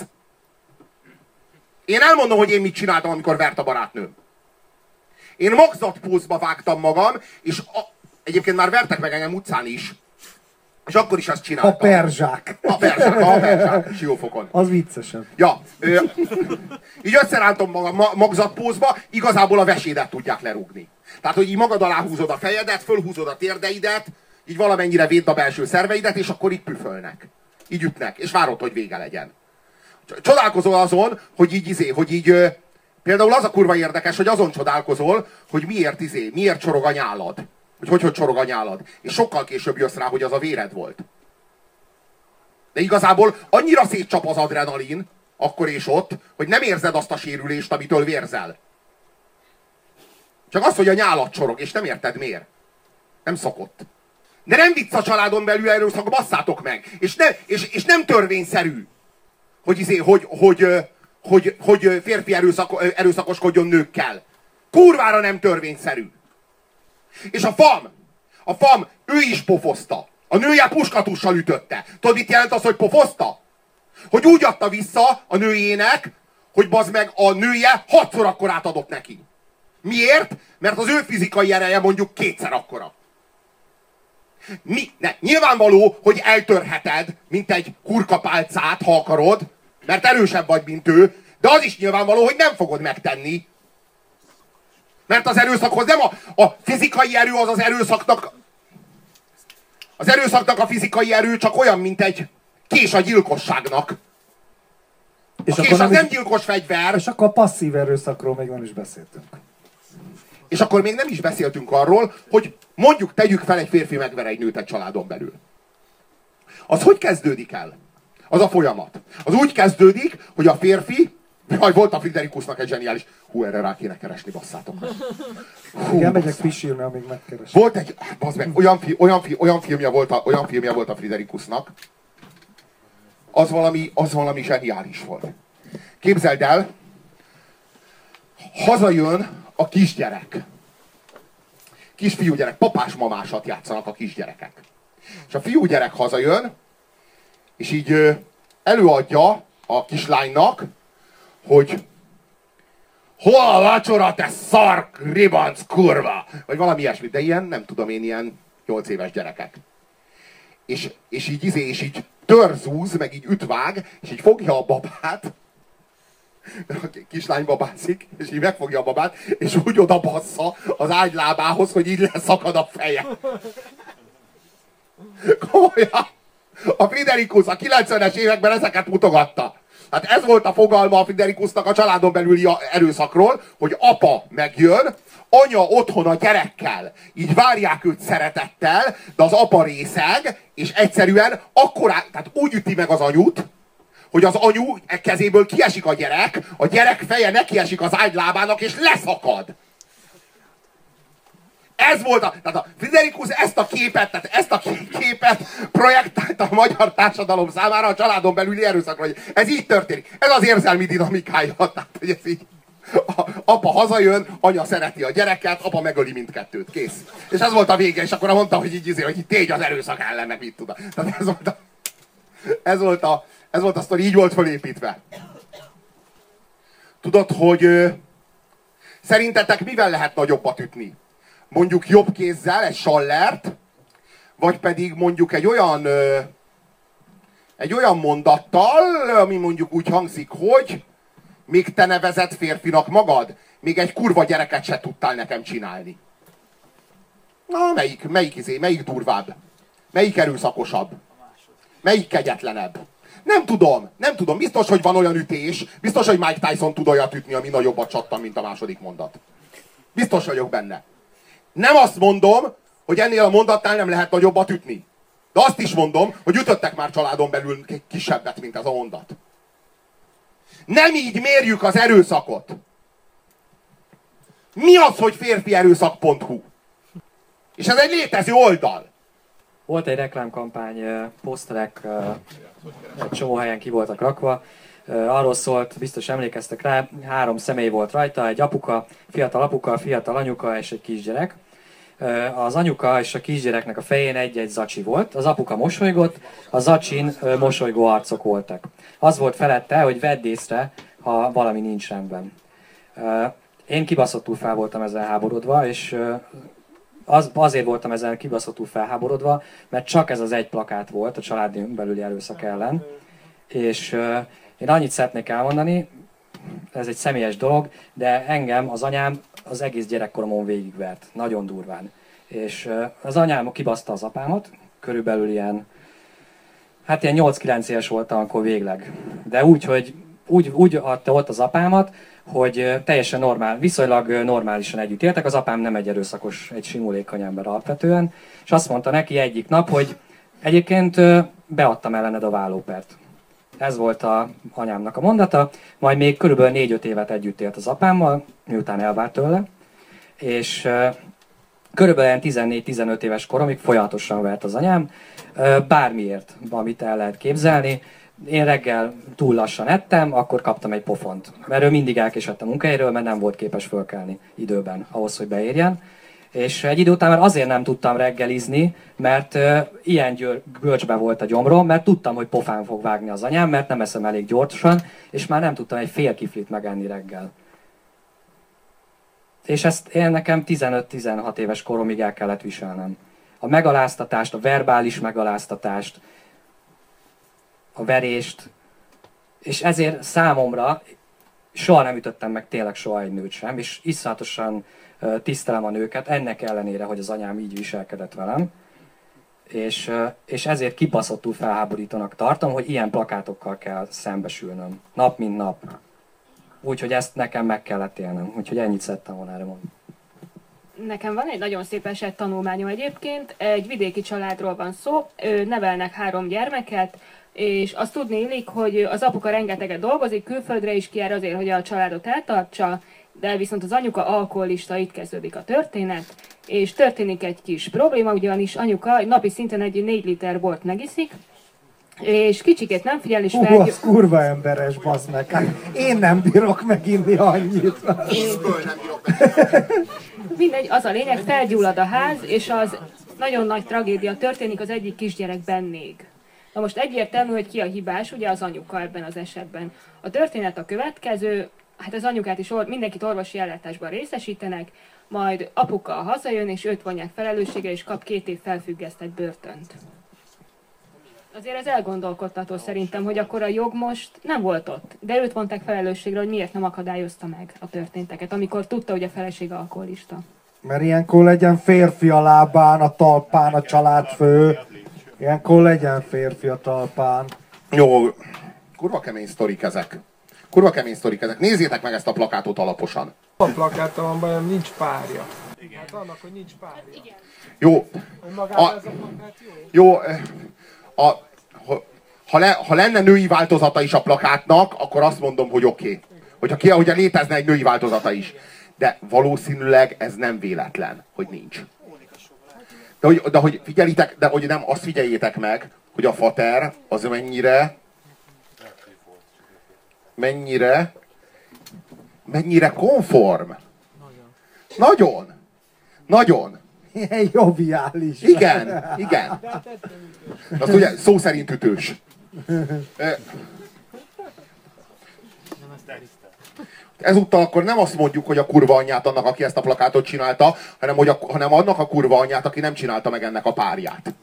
Én elmondom, hogy én mit csináltam, amikor vert a barátnőm. Én magzatpózba vágtam magam, és egyébként már vertek meg engem utcán is. És akkor is azt csináltam. A perzsák. A perzsák, siófokon. Az viccesebb. Ja, így összerántom magam magzatpózba, igazából a vesédet tudják lerúgni. Tehát, hogy így magad alá húzod a fejedet, fölhúzod a térdeidet, így valamennyire védd a belső szerveidet, és akkor így püfölnek. Így ütnek, és várod, hogy vége legyen. Csodálkozol azon, hogy például az a kurva érdekes, hogy azon csodálkozol, hogy miért csorog a nyálad. Hogy csorog a nyálad. És sokkal később jössz rá, hogy az a véred volt. De igazából annyira szétcsap az adrenalin, akkor és ott, hogy nem érzed azt a sérülést, amitől vérzel. Csak az, hogy a nyálad csorog, és nem érted miért. Nem szokott. De nem vicc a családon belül erőszak, basszátok meg. És nem törvényszerű, hogy férfi erőszakoskodjon nőkkel. Kurvára nem törvényszerű. És a FAM, ő is pofozta. A nője puskatussal ütötte. Tudod, mit jelent az, hogy pofozta? Hogy úgy adta vissza a nőjének, hogy bazd meg a nője 6-szor akkorát adott neki. Miért? Mert az ő fizikai ereje mondjuk 2-szer akkora. Nyilvánvaló, hogy eltörheted, mint egy kurkapálcát, ha akarod, mert erősebb vagy, mint ő, de az is nyilvánvaló, hogy nem fogod megtenni. Mert az erőszakhoz nem a fizikai erő, az erőszaknak... Az erőszaknak a fizikai erő csak olyan, mint egy kés a gyilkosságnak. És a kés az nem gyilkos fegyver. És akkor a passzív erőszakról még nem is beszéltünk. És akkor még nem is beszéltünk arról, hogy mondjuk tegyük fel, egy férfi megver egy nőt egy családon belül. Az hogy kezdődik el? Az a folyamat. Az úgy kezdődik, hogy a férfi, volt a Friderikusnak egy zseniális, erre rá kéne keresni, basszátok meg. Igen, megyek pisírni, amíg megkeres. Volt egy, bazd meg, olyan filmje volt a Friderikusnak, az valami zseniális volt. Képzeld el, hazajön a kisgyerek. Kisfiúgyerek, papás-mamásat játszanak a kisgyerekek. És a fiúgyerek hazajön, és így előadja a kislánynak, hogy hol a vacsora, te szark, ribanc, kurva! Vagy valami ilyesmi, de nem tudom én, ilyen 8 éves gyerekek. És így törzúz, meg így ütvág, és így fogja a babát, a kislány babászik, és így megfogja a babát, és úgy oda bassza az ágylábához, hogy így leszakad a feje. Komolyan! A Friderikus a 90-es években ezeket mutogatta. Hát ez volt a fogalma a Friderikusnak a családon belüli erőszakról, hogy apa megjön, anya otthon a gyerekkel, így várják őt szeretettel, de az apa részeg, és egyszerűen tehát úgy üti meg az anyut, hogy az anyu kezéből kiesik a gyerek feje nekiesik az ágylábának, és leszakad. Ez volt tehát a Friderikus ezt a képet projektálta a magyar társadalom számára a családon belüli erőszakra. Ez így történik. Ez az érzelmi dinamikája. Tehát, hogy ez így, apa hazajön, anya szereti a gyereket, apa megöli mindkettőt. Kész. És ez volt a vége, és akkor mondta, hogy így tégy az erőszak ellen, meg mit tudom. Tehát ez volt a sztori, így volt felépítve. Tudod, hogy szerintetek mivel lehet nagyobbat ütni? Mondjuk jobb kézzel, egy sallert, vagy pedig mondjuk egy olyan mondattal, ami mondjuk úgy hangzik, hogy még te nevezett férfinak magad, még egy kurva gyereket se tudtál nekem csinálni. Na, melyik durvább? Melyik erőszakosabb? Melyik kegyetlenebb? Nem tudom. Biztos, hogy van olyan ütés, biztos, hogy Mike Tyson tud olyat ütni, ami nagyobbat csattan, mint a második mondat. Biztos vagyok benne. Nem azt mondom, hogy ennél a mondatnál nem lehet nagyobbat ütni. De azt is mondom, hogy ütöttek már családon belül kisebbet, mint ez a mondat. Nem így mérjük az erőszakot. Mi az, hogy férfierőszak.hu? És ez egy létező oldal. Volt egy reklámkampány, poszterek egy csomó helyen ki voltak rakva. Arról szólt, biztos emlékeztek rá, 3 személy volt rajta, egy apuka, fiatal anyuka és egy kisgyerek. Az anyuka és a kisgyereknek a fején egy-egy zacsi volt, az apuka mosolygott, a zacsin mosolygó arcok voltak. Az volt felette, hogy vedd észre, ha valami nincs rendben. Én kibaszottul fel voltam ezzel háborodva, és azért voltam ezzel kibaszottul felháborodva, mert csak ez az egy plakát volt a családon belüli erőszak ellen. És én annyit szeretnék elmondani, ez egy személyes dolog, de engem az anyám az egész gyerekkoromon végigvert, nagyon durván. És az anyám kibaszta az apámat, körülbelül ilyen 8-9 éves voltam akkor végleg. De úgy adta ott az apámat, hogy teljesen normál, viszonylag normálisan együtt éltek. Az apám nem egy erőszakos, egy simulékony ember alapvetően. És azt mondta neki egyik nap, hogy egyébként beadtam ellened a vállópert. Ez volt az anyámnak a mondata. Majd még körülbelül 4-5 évet együtt élt az apámmal, miután elvárt tőle. És körülbelül 14-15 éves koromig folyamatosan vert az anyám. Bármiért, amit el lehet képzelni. Én reggel túl lassan ettem, akkor kaptam egy pofont. Mert ő mindig elkésett a munkahelyről, mert nem volt képes fölkelni időben ahhoz, hogy beérjen. És egy idő után már azért nem tudtam reggelizni, mert ilyen görcsbe volt a gyomrom, mert tudtam, hogy pofán fog vágni az anyám, mert nem eszem elég gyorsan, és már nem tudtam egy fél kiflit megenni reggel. És ezt én nekem 15-16 éves koromig el kellett viselnem. A megaláztatást, a verbális megaláztatást, a verést, és ezért számomra soha nem ütöttem meg tényleg soha egy nőt sem, és iszonyatosan tisztelem a nőket, ennek ellenére, hogy az anyám így viselkedett velem, és ezért kibaszottul felháborítónak tartom, hogy ilyen plakátokkal kell szembesülnöm, nap mint nap. Úgyhogy ezt nekem meg kellett élnem, úgyhogy ennyit szerettem volna erre mondani. Nekem van egy nagyon szép eset tanulmányom egyébként, egy vidéki családról van szó, nevelnek 3 gyermeket, és azt tudni illik, hogy az apuka rengeteget dolgozik, külföldre is kijár azért, hogy a családot eltartsa, de viszont az anyuka alkoholista, itt kezdődik a történet, és történik egy kis probléma, ugyanis anyuka napi szinten egy 4 liter bort megiszik, és kicsikét nem figyel, és az kurva emberes, bazd meg. Hát én nem bírok meginni annyit. Mindegy, az a lényeg, felgyullad a ház, és az nagyon nagy tragédia történik az egyik kisgyerekben még. Na most egyértelmű, hogy ki a hibás, ugye az anyuka ebben az esetben. A történet a következő, hát az anyukát is mindenkit orvosi ellátásban részesítenek, majd apuka hazajön, és őt vonják felelősségre, és kap 2 év felfüggesztett börtönt. Azért ez elgondolkodtató szerintem, hogy akkor a jog most nem volt ott, de őt vonták felelősségre, hogy miért nem akadályozta meg a történteket, amikor tudta, hogy a feleség alkoholista. Mert ilyenkor legyen férfi a lábán, a talpán, a családfő. Ilyenkor legyen férfi a talpán. Jó, kurva kemény sztorik ezek. Kurva kemény sztorik ezek. Nézzétek meg ezt a plakátot alaposan. A plakáttal van bajom, nincs párja. Igen. Hát annak, hogy nincs párja. Jó. Jó. Ha lenne női változata is a plakátnak, akkor azt mondom, hogy oké. Hogyha létezne egy női változata is. De valószínűleg ez nem véletlen, hogy nincs. De hogy figyelitek, de hogy nem, azt figyeljétek meg, hogy a fater az mennyire konform. Nagyon. Ilyen joviális. Igen. Azt ugye szó szerint ütős. Ezúttal akkor nem azt mondjuk, hogy a kurva anyját annak, aki ezt a plakátot csinálta, hanem annak a kurva anyját, aki nem csinálta meg ennek a párját.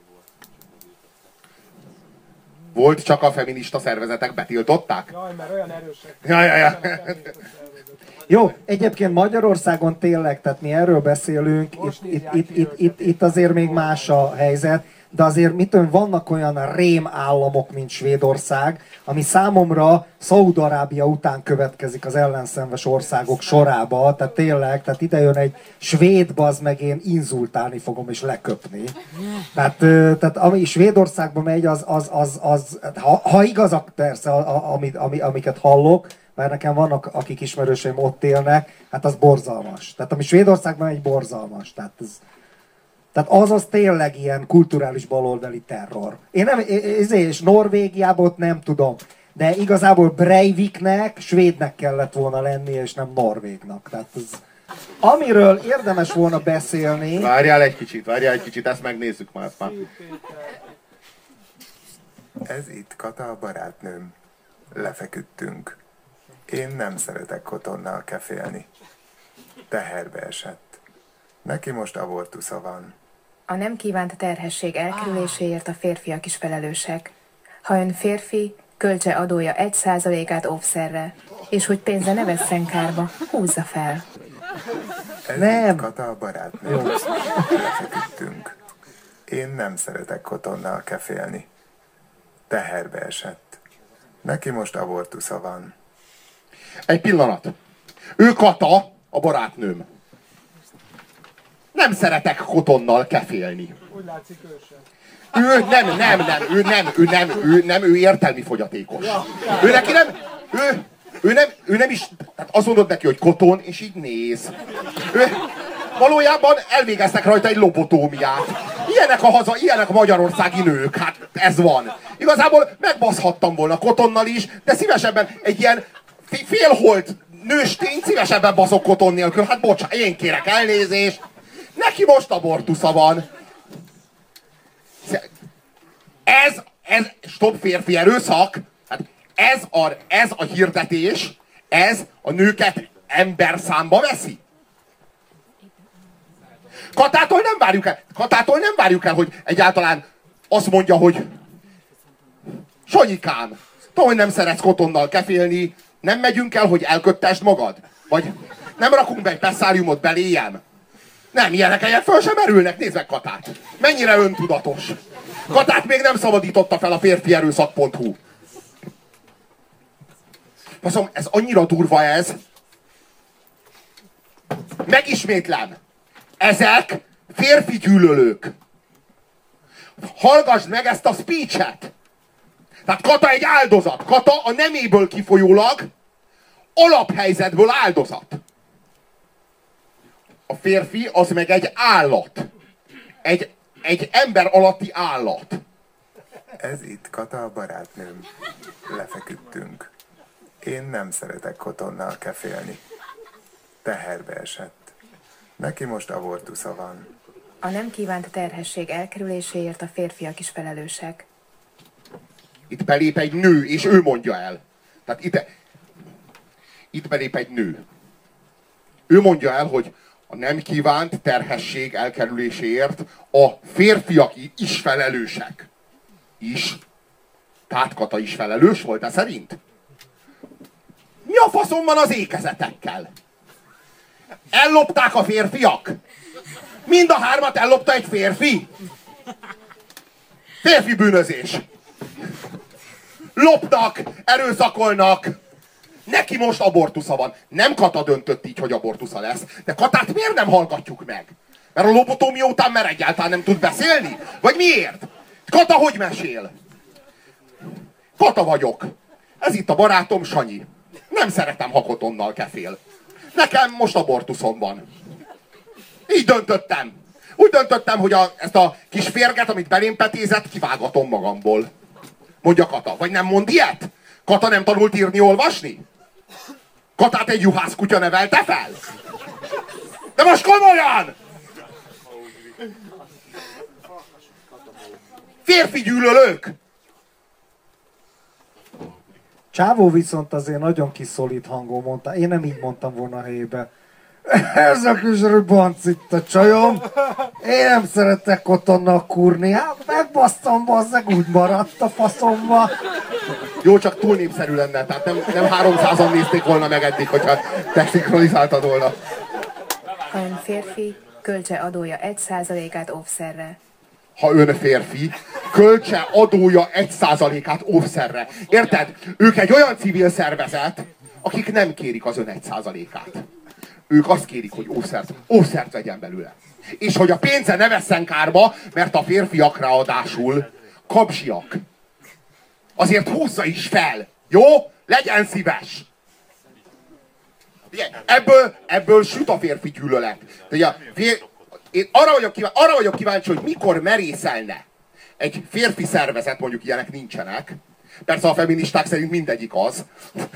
Volt, csak a feminista szervezetek betiltották? Jaj, mert olyan erősek. Ja. Jó, egyébként Magyarországon tényleg, tehát mi erről beszélünk, itt azért még más a helyzet, de azért vannak olyan rém államok, mint Svédország, ami számomra Szaúd-Arábia után következik az ellenszenves országok sorába, tehát tényleg, tehát ide jön egy svéd, bazd meg, én inzultálni fogom és leköpni. Tehát ami Svédországban megy, ha igazak persze, amiket hallok, mert nekem vannak, akik ismerőseim ott élnek, hát az borzalmas. Tehát ami Svédországban egy borzalmas. Tehát az tényleg ilyen kulturális baloldali terror. Én nem, és Norvégiában ott nem tudom. De igazából Breiviknek svédnek kellett volna lenni, és nem norvégnak. Tehát amiről érdemes volna beszélni... Várjál egy kicsit, ezt megnézzük már. Ez itt Kata a barátnőm. Lefeküdtünk. Én nem szeretek Kotonnal kefélni. Teherbe esett. Neki most abortusza van. A nem kívánt terhesség elkerüléséért a férfiak is felelősek. Ha ön férfi, költse adója 1%-át óvszerre, és hogy pénze ne vesszen kárba, húzza fel. Ez Nem. itt Kata a barátnőm. Lefeküdtünk. Én nem szeretek Kotonnal kefélni. Teherbe esett. Neki most abortusza van. Egy pillanat. Ő Kata, a barátnőm. Nem szeretek Kotonnal kefélni. Úgy látszik ő sem. Ő értelmi fogyatékos. Ő neki nem, ő nem is, tehát azt mondod neki, hogy Koton, és így néz. Valójában elvégeztek rajta egy lobotómiát. Ilyenek a magyarországi nők, hát ez van. Igazából megbaszhattam volna Kotonnal is, de szívesebben egy ilyen félholt nőstény szívesebben baszok Koton nélkül. Hát bocsánat, én kérek elnézést. Neki most abortusza van. Ez stop férfi erőszak. Hát ez a hirdetés, ez a nőket emberszámba veszi. Katától nem várjuk el, hogy egyáltalán azt mondja, hogy Sanyikám, tudom, hogy nem szeretsz Kotonnal kefélni, nem megyünk el, hogy elköttesd magad? Vagy nem rakunk be egy pesszáriumot beléjem? Nem, ilyenek helyen föl sem merülnek, nézd meg Katát. Mennyire öntudatos. Katát még nem szabadította fel a férfierőszak.hu. Faszom, ez annyira durva ez. Megismétlem. Ezek férfi gyűlölők. Hallgassd meg ezt a speechet. Tehát Kata egy áldozat. Kata a neméből kifolyólag alaphelyzetből áldozat. A férfi az meg egy állat. Egy ember alatti állat. Ez itt Kata a barátnőm. Lefeküdtünk. Én nem szeretek Kotonnal kefélni. Teherbe esett. Neki most abortusza van. A nem kívánt terhesség elkerüléséért a férfiak is felelősek. Itt belép egy nő, és ő mondja el. Tehát itt belép egy nő. Ő mondja el, hogy a nem kívánt terhesség elkerüléséért a férfiak is felelősek. Is. Tehát Kata is felelős volt, de szerint? Mi a faszom van az ékezetekkel? Ellopták a férfiak? Mind a hármat ellopta egy férfi? Férfi bűnözés. Lopnak, erőszakolnak. Neki most abortusza van. Nem Kata döntött így, hogy abortusza lesz. De Katát miért nem hallgatjuk meg? Mert a lobotómia után már egyáltalán nem tud beszélni? Vagy miért? Kata hogy mesél? Kata vagyok. Ez itt a barátom Sanyi. Nem szeretem, ha Kotonnal kefél. Nekem most abortuszom van. Így döntöttem. Úgy döntöttem, hogy ezt a kis férget, amit belém petézett, kivágatom magamból. Mondja Kata. Vagy nem mond ilyet? Kata nem tanult írni, olvasni? Katát egy juhász kutya nevelte fel? De most komolyan! Férfi gyűlölők! Csávó viszont azért nagyon kiszolít hangon mondta. Én nem így mondtam volna a helyébe. Ez a kis rubanc itt a csajom. Én nem szeretek Kotonnal kurni. Hát megbasztam, bazzeg, úgy maradt a faszomba. Jó, csak túl népszerű lenne. Tehát nem 300-an nézték volna meg eddig, hogyha te szinkronizáltad volna. Ha ön férfi, költse adója 1%-át óvszerre. Ha ön férfi, költse adója 1%-át óvszerre. Érted? Ők egy olyan civil szervezet, akik nem kérik az ön 1%-át. Ők azt kérik, hogy óvszert vegyen belőle. És hogy a pénze ne vesszen kárba, mert a férfiak ráadásul kapzsiak. Azért húzza is fel. Jó? Legyen szíves. Ebből süt a férfi gyűlölet. Én arra vagyok kíváncsi, hogy mikor merészelne egy férfi szervezet, mondjuk ilyenek nincsenek. Persze a feministák szerint mindegyik az.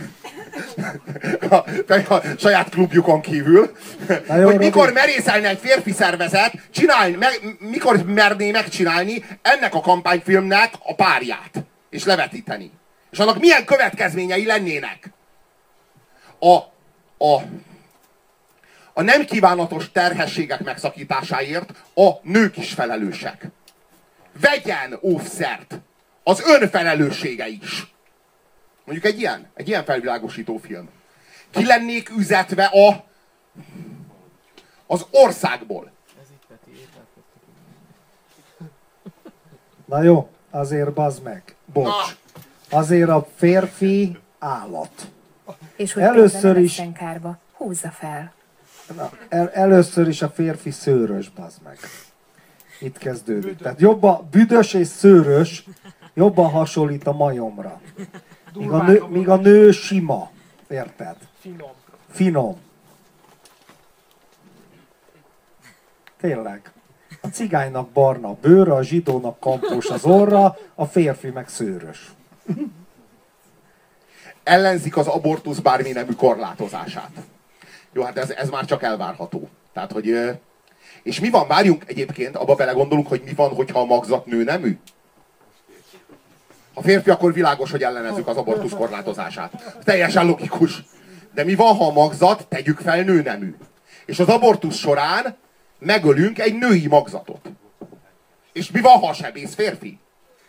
A saját klubjukon kívül. Hogy mikor merészelne egy férfi szervezet mikor merné megcsinálni ennek a kampányfilmnek a párját. És levetíteni. És annak milyen következményei lennének. A nem kívánatos terhességek megszakításáért a nők is felelősek. Vegyen óvszert. Az ön felelőssége is. Mondjuk egy ilyen felvilágosító film. Ki lennék üzetve az országból. Na jó, azért bazd meg. Bocs. Azért a férfi állat. És hogy először is kárba. Húzza fel. Na, először is a férfi szőrös, bazd meg. Itt kezdődik. Tehát jobban, büdös és szőrös jobban hasonlít a majomra. Míg a nő sima. Érted? Finom. Tényleg. A cigánynak barna a bőre, a zsidónak kampós az orra, a férfi meg szőrös. Ellenzik az abortusz bármi nemű korlátozását. Jó, hát ez már csak elvárható. Tehát, hogy... És mi van, várjunk egyébként, abba belegondolunk, hogy mi van, hogyha a magzat nő nemű? Ha férfi, akkor világos, hogy ellenezzük az abortusz korlátozását. Teljesen logikus. De mi van, ha a magzat, tegyük fel, nőnemű? És az abortusz során megölünk egy női magzatot. És mi van, ha a sebész férfi?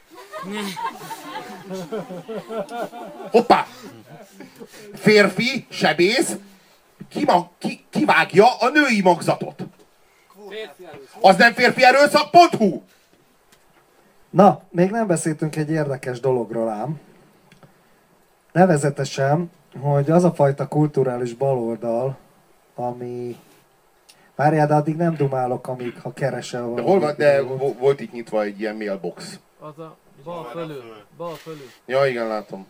Hoppá! Férfi, sebész, kivágja a női magzatot. Az nem férfi erőszak.hu. Na, még nem beszéltünk egy érdekes dologról ám. Nevezetesen, hogy az a fajta kulturális baloldal, ami... Várjál, de addig nem dumálok, amíg ha keresel valamit. De hol van? De volt itt nyitva egy ilyen mailbox. Az a bal fölül. Bal fölül. Ja, igen, látom.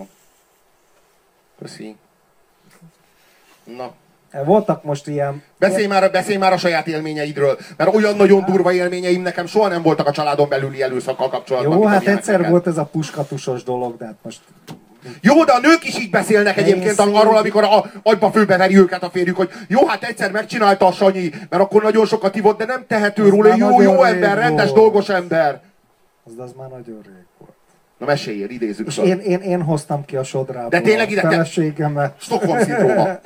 Köszi. Na. Voltak most ilyen... Beszélj már a saját élményeidről, mert olyan nagyon durva élményeim nekem soha nem voltak a családon belüli erőszakkal kapcsolatban. Jó, hát egyszer volt ez a puskatusos dolog, de hát most... Jó, de a nők is így beszélnek egyébként arról, amikor agyba főbeveri őket a férjük, hogy jó, hát egyszer megcsinálta a Sanyi, mert akkor nagyon sokat ivott, de nem tehető róla, jó ember, rendes, dolgos ember. Az már nagyon rég volt. Na meséljél, idézzük fel. Én hoztam ki a sodrából. De tényleg ide feleségemet. Stockholm-szindróma.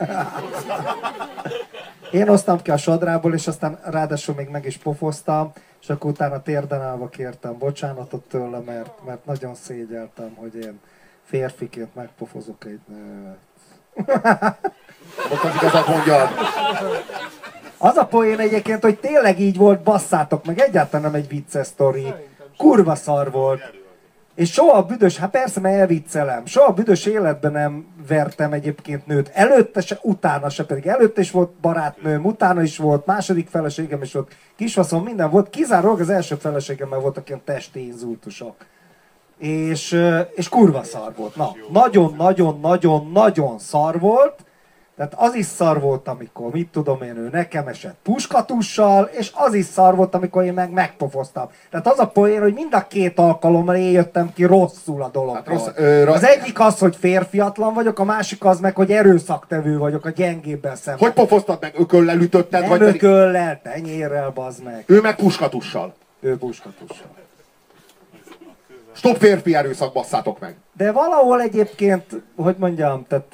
Én hoztam ki a sodrából, és aztán ráadásul még meg is pofoztam, és akkor utána térden állva kértem bocsánatot tőle, mert nagyon szégyeltem, hogy én férfiként megpofozok egy nőt. Most az igazat mondjad. Az a poén egyébként, hogy tényleg így volt, basszátok meg, egyáltalán nem egy vicces sztori. Kurva szar volt. És soha a büdös, hát persze, mert elviccelem, soha a büdös életben nem vertem egyébként nőt. Előtte se, utána se, pedig előtte is volt barátnőm, utána is volt, második feleségem is volt, kisfaszom, minden volt. Kizárólag az első feleségemmel voltak ilyen testi inzultusok. És kurva szar volt. Na, nagyon szar volt. Tehát az is szar volt, amikor, mit tudom én, ő nekem esett puskatussal, és az is szar volt, amikor én meg megpofoztam. Tehát az a poén, hogy mind a két alkalommal én jöttem ki rosszul a dologról. Hát az egyik az, hogy férfiatlan vagyok, a másik az meg, hogy erőszaktevő vagyok a gyengébben szemben. Hogy pofoztad meg? Ököllel ütötted? Nem ököllel, tenyérrel, bazd meg. Ő meg puskatussal. Ő puskatussal. Stop férfi erőszak, basszátok meg. De valahol egyébként, hogy mondjam, tehát...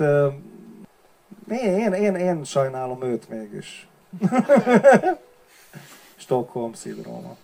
Én sajnálom őt mégis. Stockholm-szindróma.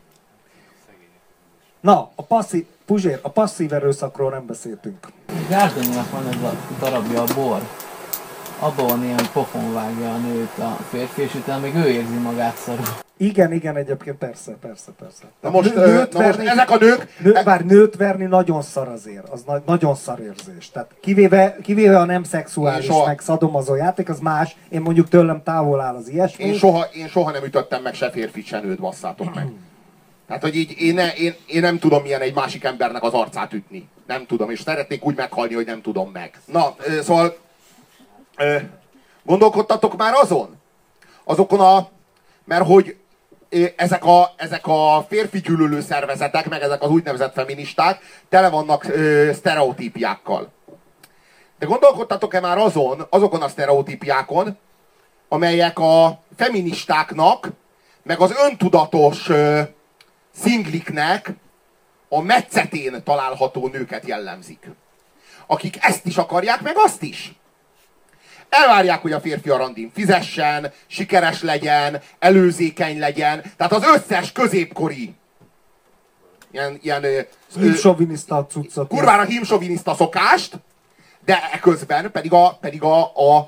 Na, a passzív erőszakról nem beszéltünk. Gárdonyinak van ez a darabja, a bor. Abban van ilyen pofon vágja a nőt a férfi, és utána még ő érzi magát szarul. Igen, egyébként persze. Na most ezek a nők... Nőt verni nagyon szar azért, az nagyon szar érzés. Tehát kivéve a nem szexuális, meg szadomazó játék, az más. Én mondjuk tőlem távol áll az ilyesmi. Én soha nem ütöttem meg se férfit, se nőt, basszátok meg. Tehát, hogy így én nem tudom milyen egy másik embernek az arcát ütni. Nem tudom, és szeretnék úgy meghalni, hogy nem tudom meg. Na, szóval... Gondolkodtatok már azokon mert hogy ezek a férfi gyűlölő szervezetek, meg ezek az úgynevezett feministák tele vannak sztereotípiákkal. De gondolkodtatok-e már azokon a sztereotípiákon, amelyek a feministáknak, meg az öntudatos szingliknek a metszetén található nőket jellemzik. Akik ezt is akarják, meg azt is. Elvárják, hogy a férfi a randin fizessen, sikeres legyen, előzékeny legyen. Tehát az összes középkori ilyen hímsoviniszta cuccot. Kurvára hímsoviniszta szokást, de eközben pedig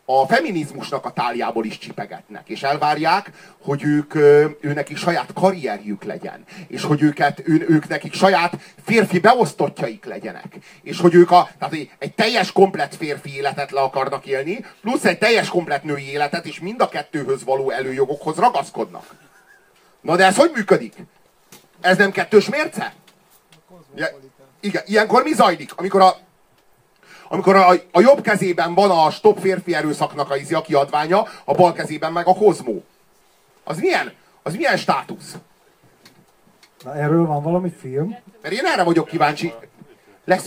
a feminizmusnak a táljából is csipegetnek, és elvárják, hogy őnekik saját karrierjük legyen, és hogy ők nekik saját férfi beosztottjaik legyenek, és hogy tehát egy teljes komplett férfi életet le akarnak élni, plusz egy teljes komplett női életet, és mind a kettőhöz való előjogokhoz ragaszkodnak. Na de ez hogy működik? Ez nem kettős mérce? Igen, ilyenkor mi zajlik? Amikor a jobb kezében van a Stop férfi erőszaknak a kiadványa, a bal kezében meg a Kozmó. Az milyen státusz? Na, erről van valami film? Mert én erre vagyok kíváncsi. Lesz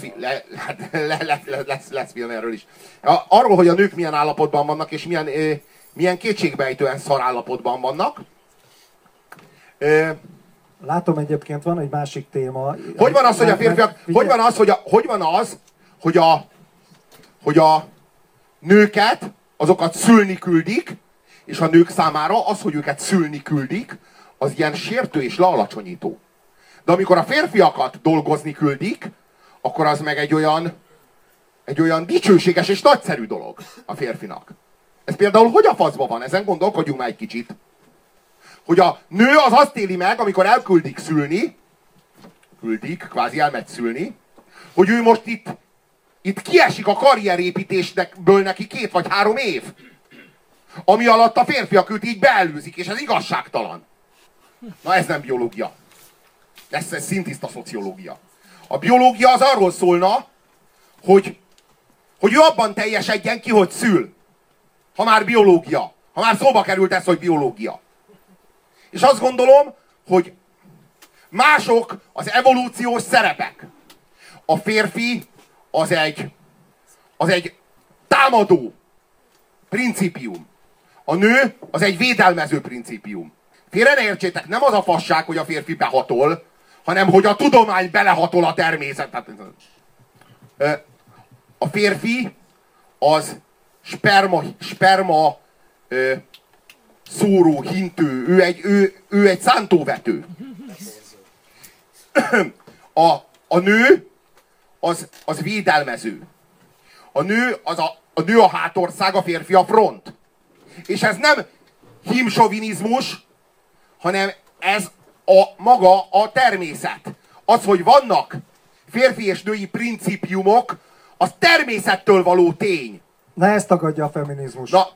film erről is. Arról, hogy a nők milyen állapotban vannak, és milyen kétségbejtően szar állapotban vannak. Látom, egyébként van egy másik téma. Hogy van az, hogy a férfiak... hogy a nőket, azokat szülni küldik, és a nők számára az, hogy őket szülni küldik, az ilyen sértő és lealacsonyító. De amikor a férfiakat dolgozni küldik, akkor az meg egy olyan dicsőséges és nagyszerű dolog a férfinak. Ez például hogy a faszba van? Ezen gondolkodjunk már egy kicsit. Hogy a nő az azt éli meg, amikor elküldik szülni, kvázi elmegy szülni, hogy ő most itt kiesik a karrierépítésből neki 2 vagy 3 év. Ami alatt a férfiak őt így beelőzik, és ez igazságtalan. Na ez nem biológia. Ez szintiszta szociológia. A biológia az arról szólna, hogy ő abban teljesedjen ki, hogy szül. Ha már biológia. Ha már szóba került ez, hogy biológia. És azt gondolom, hogy mások az evolúciós szerepek. A férfi az egy támadó principium. A nő az egy védelmező principium. Félre ne értsétek, nem az a fasság, hogy a férfi behatol, hanem hogy a tudomány belehatol a természet. A férfi az sperma szóró, hintő, ő egy szántóvető. A nő az védelmező. A nő a hátország, a férfi a front. És ez nem hímsovinizmus, hanem ez maga a természet. Az, hogy vannak férfi és női principiumok, az természettől való tény. Na ezt tagadja a feminizmus. Na,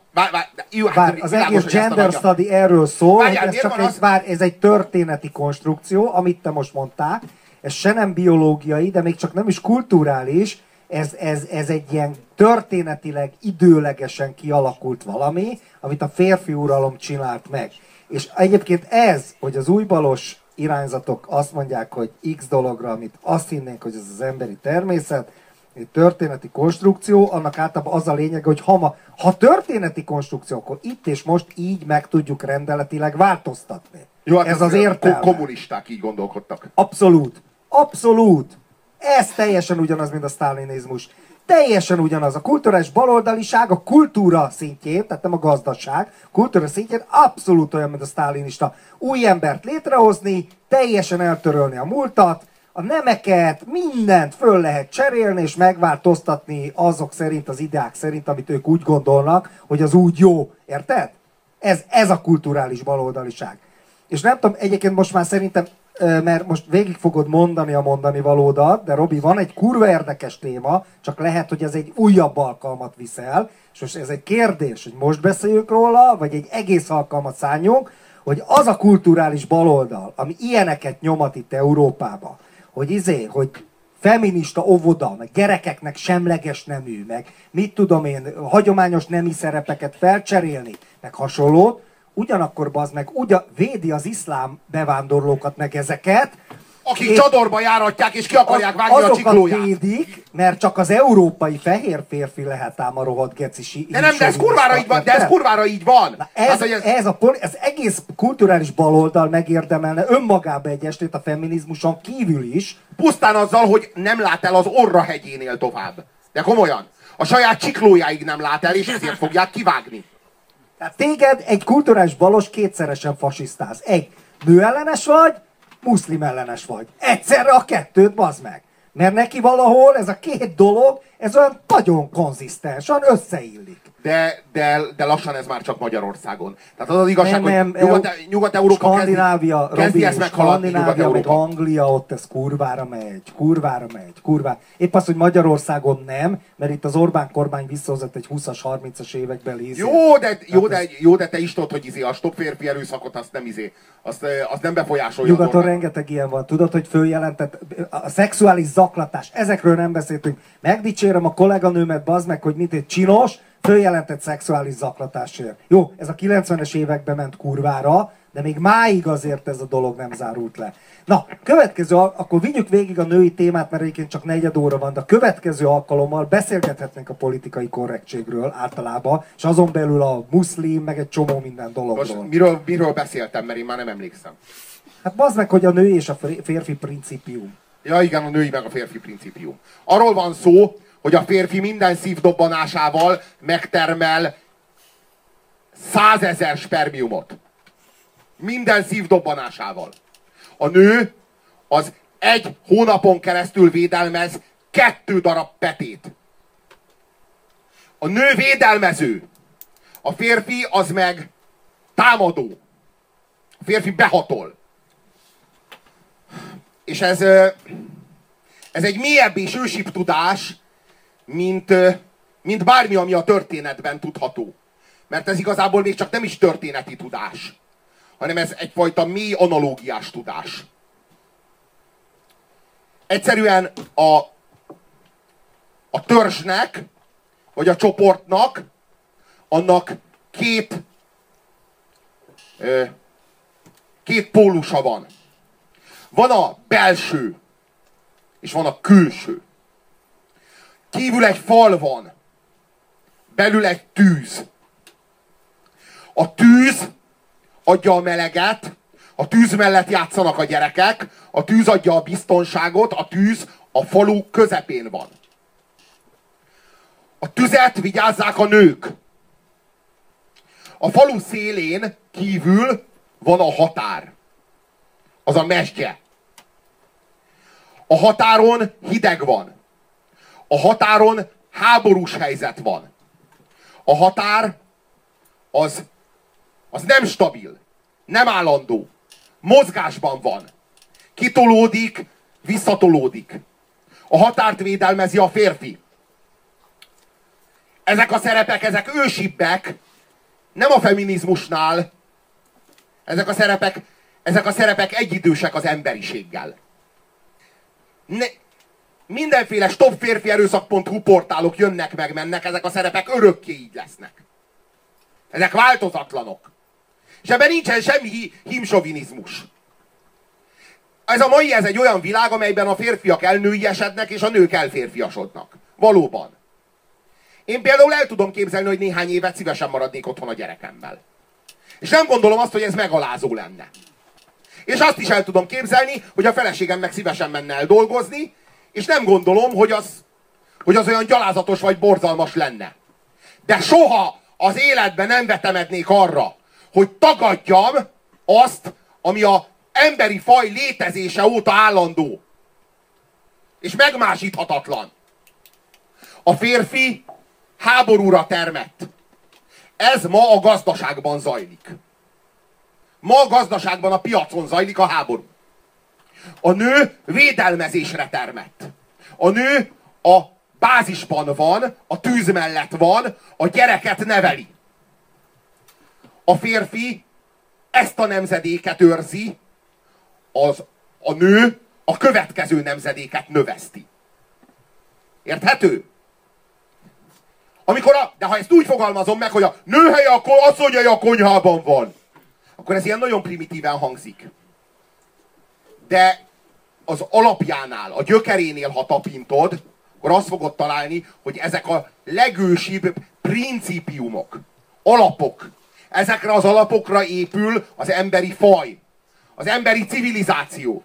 az egész gender study erről szól, hogy ez csak ez egy történeti konstrukció, amit te most mondtál. Ez se nem biológiai, de még csak nem is kulturális. Ez egy ilyen történetileg, időlegesen kialakult valami, amit a férfi uralom csinált meg. És egyébként ez, hogy az újbalos irányzatok azt mondják, hogy X dologra, amit azt hinnénk, hogy ez az emberi természet, egy történeti konstrukció, annak általában az a lényeg, hogy ha történeti konstrukció, akkor itt és most így meg tudjuk rendeletileg változtatni. Jó, hát ez az értelme. Kommunisták így gondolkodtak. Abszolút. Abszolút. Ez teljesen ugyanaz, mint a sztálinizmus. Teljesen ugyanaz. A kulturális baloldaliság a kultúra szintjén, tehát nem a gazdaság, kultúra szintjén abszolút olyan, mint a sztálinista. Új embert létrehozni, teljesen eltörölni a múltat, a nemeket, mindent föl lehet cserélni és megváltoztatni azok szerint, az ideák szerint, amit ők úgy gondolnak, hogy az úgy jó. Érted? Ez a kulturális baloldaliság. És nem tudom, egyébként most már szerintem, mert most végig fogod mondani a mondani valódat, de Robi, van egy kurva érdekes téma, csak lehet, hogy ez egy újabb alkalmat viszel, és most ez egy kérdés, hogy most beszéljünk róla, vagy egy egész alkalmat szálljunk, hogy az a kulturális baloldal, ami ilyeneket nyomat itt Európába, hogy feminista óvoda, meg gyerekeknek semleges nemű, meg mit tudom én, hagyományos nemi szerepeket felcserélni, meg hasonlót, ugyanakkor bazd meg védi az iszlám bevándorlókat, meg ezeket. Akik csadorba járatják és ki akarják vágni a csiklóját. Azokat védik, mert csak az európai fehér férfi lehet ám a rohadt geci. De ez kurvára így van, Na ez egész kulturális baloldal megérdemelne önmagába egy estét a feminizmuson kívül is. Pusztán azzal, hogy nem lát el az Orra hegyénél tovább. De komolyan. A saját csiklójáig nem lát el, és ezért fogják kivágni. Tehát téged egy kulturális balos kétszeresen fasisztáz. Egy, nőellenes vagy, muszlim ellenes vagy. Egyszerre a kettőt, bazd meg. Mert neki valahol ez a két dolog, ez olyan nagyon konzisztens, olyan összeillik. de lassan ez már csak Magyarországon. Tehát az az igazság, nem, hogy Nyugat-Európa kezdi ezt meghaladni. Skandinávia, meg Anglia, ott ez kurvára megy. Épp az, hogy Magyarországon nem, mert itt az Orbán kormány visszahozott egy 20-as, 30-as években Jó, de te is tudod, hogy a stop férfi erőszakot azt nem befolyásolja. Nyugaton rengeteg ilyen van. Tudod, hogy följelentett a szexuális zaklatás. Ezekről nem beszéltünk. Megdicsérem a kolléganőmet, bazd meg, hogy mit egy csinos, följelentett szexuális zaklatásért. Jó, ez a 90-es években ment kurvára, de még máig azért ez a dolog nem zárult le. Na, következő, akkor vigyük végig a női témát, mert egyébként csak 4 óra van, de a következő alkalommal beszélgethetnénk a politikai korrektségről általában, és azon belül a muszlim, meg egy csomó minden dologról. Most miről beszéltem, mert én már nem emlékszem. Hát bazd meg, hogy a női és a férfi principium. Ja igen, a női meg a férfi principium. Arról van szó, hogy a férfi minden szívdobbanásával megtermel 100 000 spermiumot. Minden szívdobbanásával. A nő az 1 hónapon keresztül védelmez 2 darab petét. A nő védelmező. A férfi az meg támadó. A férfi behatol. És ez egy mélyebb és ősibb tudás, mint bármi, ami a történetben tudható. Mert ez igazából még csak nem is történeti tudás, hanem ez egyfajta mély analógiás tudás. Egyszerűen a törzsnek, vagy a csoportnak, annak két pólusa van. Van a belső, és van a külső. Kívül egy fal van, belül egy tűz. A tűz adja a meleget, a tűz mellett játszanak a gyerekek, a tűz adja a biztonságot, a tűz a falu közepén van. A tüzet vigyázzák a nők. A falu szélén kívül van a határ. Az a mesdje. A határon hideg van. A határon háborús helyzet van. A határ az nem stabil, nem állandó. Mozgásban van. Kitolódik, visszatolódik. A határt védelmezi a férfi. Ezek a szerepek, ezek ősibbek, nem a feminizmusnál. Ezek a szerepek egyidősek az emberiséggel. Mindenféle stopférfierőszak.hu portálok jönnek meg, mennek, ezek a szerepek örökké így lesznek. Ezek változatlanok. És ebben nincsen semmi hímsovinizmus. Ez egy olyan világ, amelyben a férfiak elnőiesednek, és a nők elférfiasodnak. Valóban. Én például el tudom képzelni, hogy néhány évet szívesen maradnék otthon a gyerekemmel. És nem gondolom azt, hogy ez megalázó lenne. És azt is el tudom képzelni, hogy a feleségem meg szívesen menne el dolgozni, és nem gondolom, hogy az olyan gyalázatos vagy borzalmas lenne. De soha az életben nem vetemednék arra, hogy tagadjam azt, ami az emberi faj létezése óta állandó. És megmásíthatatlan. A férfi háborúra termett. Ez ma a gazdaságban zajlik. Ma a gazdaságban, a piacon zajlik a háború. A nő védelmezésre termett. A nő a bázisban van, a tűz mellett van, a gyereket neveli. A férfi ezt a nemzedéket őrzi, a nő a következő nemzedéket növeszti. Érthető? De ha ezt úgy fogalmazom meg, hogy a nő helye a asszonyai a konyhában van, akkor ez ilyen nagyon primitíven hangzik. De az alapjánál, a gyökerénél, ha tapintod, akkor azt fogod találni, hogy ezek a legősibb principiumok, alapok. Ezekre az alapokra épül az emberi faj, az emberi civilizáció.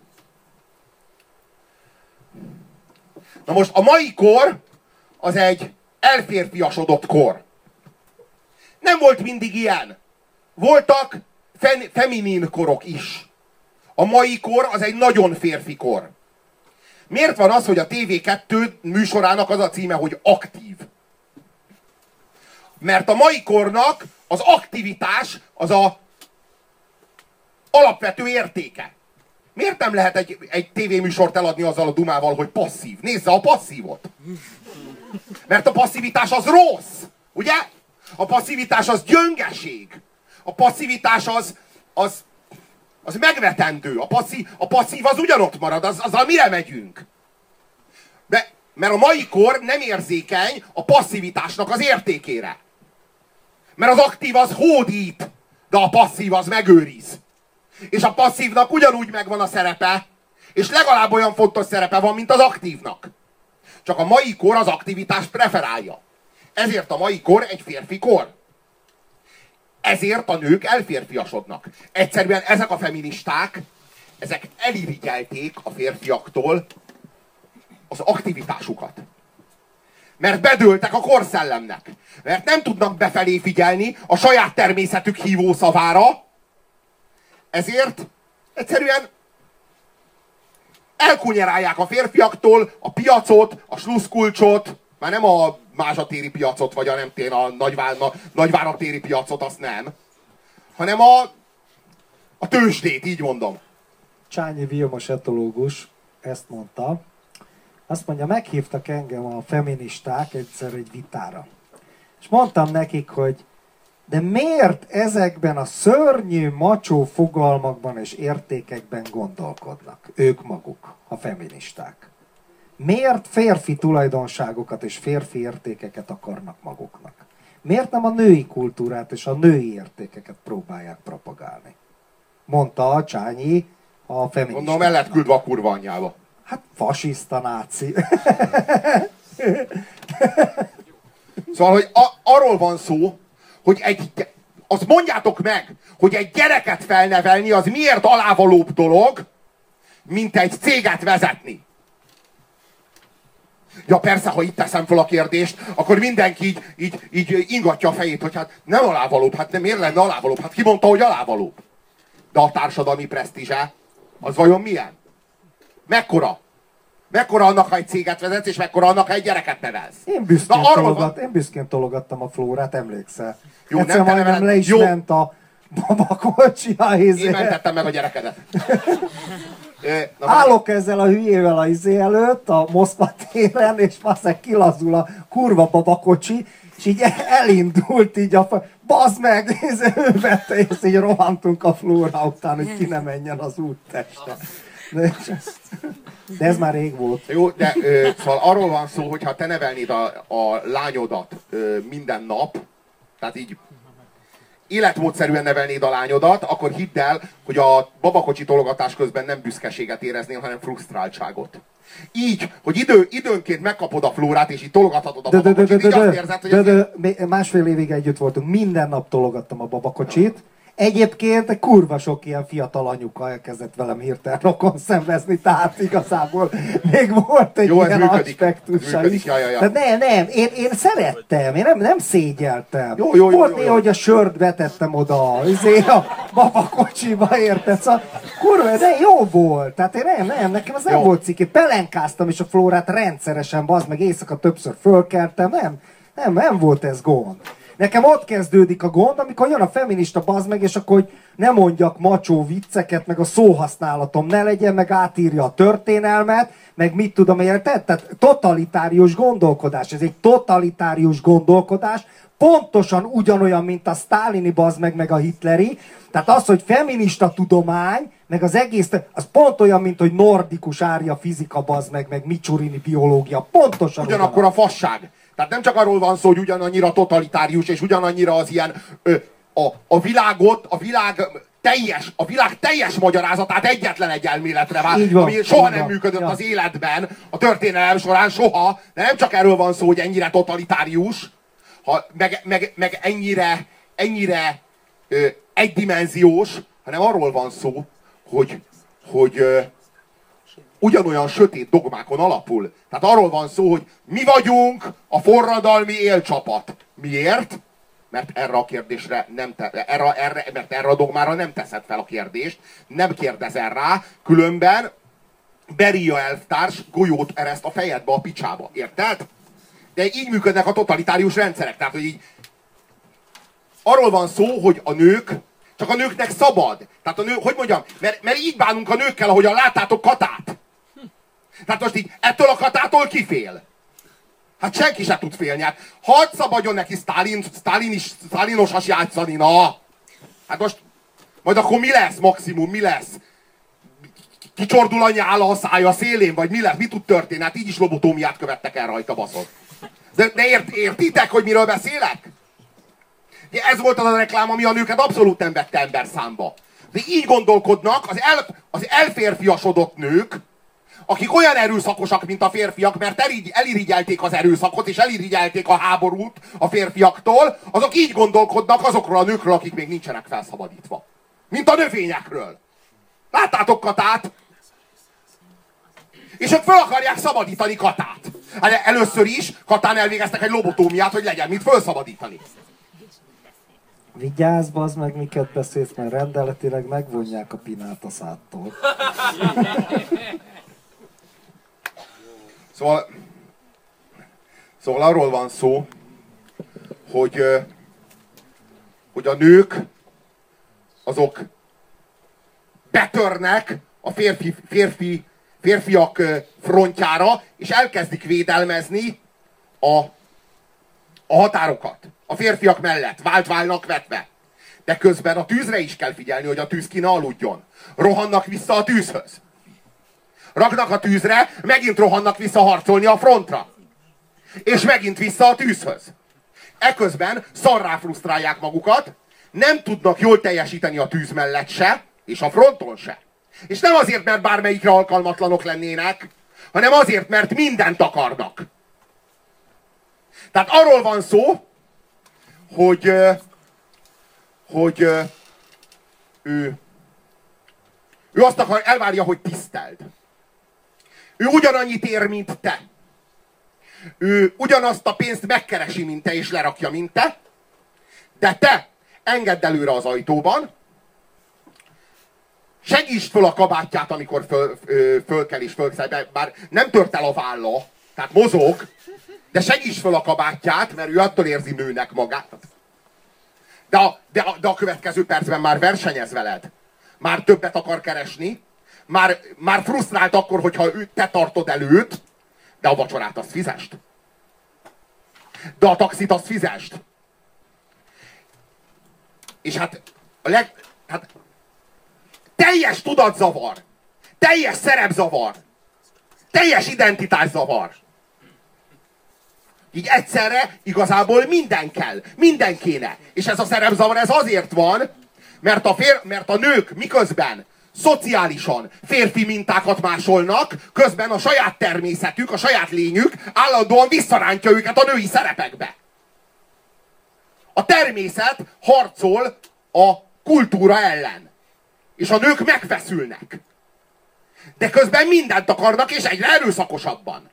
Na most a mai kor az egy elférfiasodott kor. Nem volt mindig ilyen. Voltak feminin korok is. A mai kor az egy nagyon férfi kor. Miért van az, hogy a TV2 műsorának az a címe, hogy aktív? Mert a mai kornak az aktivitás az a alapvető értéke. Miért nem lehet egy tévéműsort eladni azzal a dumával, hogy passzív? Nézze a passzívot! Mert a passzivitás az rossz, ugye? A passzivitás az gyöngeség. A passzivitás az megvetendő. A passzív az ugyanott marad, azzal mire megyünk? Mert a mai kor nem érzékeny a passzivitásnak az értékére. Mert az aktív az hódít, de a passzív az megőriz. És a passzívnak ugyanúgy megvan a szerepe, és legalább olyan fontos szerepe van, mint az aktívnak. Csak a mai kor az aktivitást preferálja. Ezért a mai kor egy férfi kor. Ezért a nők elférfiasodnak. Egyszerűen ezek a feministák, ezek elirigyelték a férfiaktól az aktivitásukat. Mert bedőltek a korszellemnek. Mert nem tudnak befelé figyelni a saját természetük hívószavára. Ezért egyszerűen elkunyerálják a férfiaktól a piacot, a sluszkulcsot, már nem a mázsatéri piacot, vagy a nagyváratéri piacot, azt nem, hanem a tőzsdét, így mondom. Csányi Vilmos etológus ezt mondta. Azt mondja, meghívtak engem a feministák egyszer egy vitára. És mondtam nekik, hogy de miért ezekben a szörnyű, macsó fogalmakban és értékekben gondolkodnak ők maguk, a feministák? Miért férfi tulajdonságokat és férfi értékeket akarnak maguknak? Miért nem a női kultúrát és a női értékeket próbálják propagálni? Mondta a Csányi a feministák. Mondom, el lett küldve a kurva anyjába. Hát fasiszta náci. Szóval, hogy arról van szó, hogy azt mondjátok meg, hogy egy gyereket felnevelni az miért alávalóbb dolog, mint egy céget vezetni. Ja persze, ha itt teszem fel a kérdést, akkor mindenki így ingatja a fejét, hogy hát nem alávalóbb, hát nem, miért lenne alávalóbb? Hát ki mondta, hogy alávalóbb? De a társadalmi presztízse, az vajon milyen? Mekkora? Mekkora annak, ha egy céget vezetsz, és mekkora annak, ha egy gyereket nevelsz? Én büszkén tologattam a Flórát, emlékszel? Jó, egyszer majdnem le is ment a babakocsi a Én mentettem meg a gyerekedet. Állok ezzel a hülyével a izé előtt, a Moszkva téren, és aztán kilazul a kurva babakocsi, és így elindult így bazd meg, ő vette, és így rohantunk a Flóra után, hogy ki ne menjen az útteste. De ez már rég volt. Jó, de szóval arról van szó, hogy ha te nevelnéd a lányodat minden nap, tehát így életmódszerűen nevelnéd a lányodat, akkor hidd el, hogy a babakocsi tologatás közben nem büszkeséget éreznél, hanem frusztráltságot. Így, hogy időnként megkapod a Flórát, és így tologathatod a babakocsit, így azt érzed, hogy... Másfél évig együtt voltunk, minden nap tologattam a babakocsit. Egyébként egy kurva sok ilyen fiatal anyuka elkezdett velem hirtelen rokon szenvezni, tehát igazából még volt egy jó, ilyen aspektusa is. Ja. De nem, én szerettem, én nem szégyeltem. Jó. Volt néha, hogy a sört betettem oda a babakocsiba, érted? Szóval kurva, de jó volt. Tehát én nem, nekem az nem volt cikk. Én pelenkáztam is a Flórát rendszeresen, bazd meg éjszaka többször fölkeltem, nem volt ez gond. Nekem ott kezdődik a gond, amikor jön a feminista bazd meg, és akkor, hogy ne mondjak macsó vicceket, meg a szóhasználatom ne legyen, meg átírja a történelmet, meg mit tudom én, tehát totalitárius gondolkodás. Ez egy totalitárius gondolkodás, pontosan ugyanolyan, mint a sztálini bazd meg a hitleri. Tehát az, hogy feminista tudomány, meg az egész, az pont olyan, mint hogy nordikus árja fizika bazd meg Micsurini biológia. Pontosan ugyanakkor a fasság. Tehát nem csak arról van szó, hogy ugyanannyira totalitárius, és ugyanannyira az ilyen a világ teljes magyarázatát egyetlen egy elméletre vár, ami soha nem működött az életben, a történelem során soha, de nem csak erről van szó, hogy ennyire totalitárius, meg ennyire egydimenziós, hanem arról van szó, hogy ugyanolyan sötét dogmákon alapul. Tehát arról van szó, hogy mi vagyunk a forradalmi élcsapat. Miért? Mert erre a kérdésre mert erre a dogmára nem teszed fel a kérdést, nem kérdezel rá, különben Beria elvtárs golyót ereszt a fejedbe, a picsába. Érted? De így működnek a totalitárius rendszerek. Tehát, hogy így arról van szó, hogy a nők, csak a nőknek szabad. Tehát a nő, hogy mondjam, mert így bánunk a nőkkel, ahogyan láttátok Katát. Tehát most így ettől a Katától kifél. Hát senki se tud félni. Hát hadd szabadjon neki Sztálinosas játszani, na! Hát most, majd akkor mi lesz maximum, mi lesz? Kicsordul a nyála a szája szélén, vagy mi lesz? Mi tud történni? Hát így is lobotómiát követtek el rajta, baszod. De értitek, hogy miről beszélek? Ez volt az a reklám, ami a nőket abszolút nem vette ember számba. De így gondolkodnak az elférfiasodott nők, akik olyan erőszakosak, mint a férfiak, mert elirigyelték az erőszakot, és elirigyelték a háborút a férfiaktól, azok így gondolkodnak azokról a nőkről, akik még nincsenek felszabadítva. Mint a növényekről. Láttátok Katát? És ők fel akarják szabadítani Katát. Hát először is Katán elvégeztek egy lobotómiát, hogy legyen mit felszabadítani. Vigyázz, bazd meg, miket beszélsz, mert rendeletileg megvonják a pinát a szádtól. Szóval arról van szó, hogy a nők azok betörnek a férfiak frontjára, és elkezdik védelmezni a határokat. A férfiak mellett válnak vetve. De közben a tűzre is kell figyelni, hogy a tűz ki ne aludjon. Rohannak vissza a tűzhöz. Raknak a tűzre, megint rohannak vissza harcolni a frontra. És megint vissza a tűzhöz. Eközben szarrá frusztrálják magukat, nem tudnak jól teljesíteni a tűz mellett se, és a fronton se. És nem azért, mert bármelyikre alkalmatlanok lennének, hanem azért, mert mindent akarnak. Tehát arról van szó, hogy ő azt elvárja, hogy tiszteld. Ő ugyanannyit ér, mint te. Ő ugyanazt a pénzt megkeresi, mint te, és lerakja, mint te. De te engedd előre az ajtóban, segítsd föl a kabátját, amikor fölkel és fölszáll, bár nem tört el a válla, tehát mozog, de segíts föl a kabátját, mert ő attól érzi nőnek magát. De a következő percben már versenyez veled. Már többet akar keresni. Már frusztrált akkor, hogyha te tartod előtt, de a vacsorát azt fizest. De a taxit azt fizest. És hát teljes tudatzavar, teljes szerepzavar, teljes identitászavar. Így egyszerre igazából minden kell, minden kéne. És ez a szerepzavar ez azért van, mert a nők miközben szociálisan férfi mintákat másolnak, közben a saját természetük, a saját lényük állandóan visszarántja őket a női szerepekbe. A természet harcol a kultúra ellen. És a nők megfeszülnek. De közben mindent akarnak, és egyre erőszakosabban.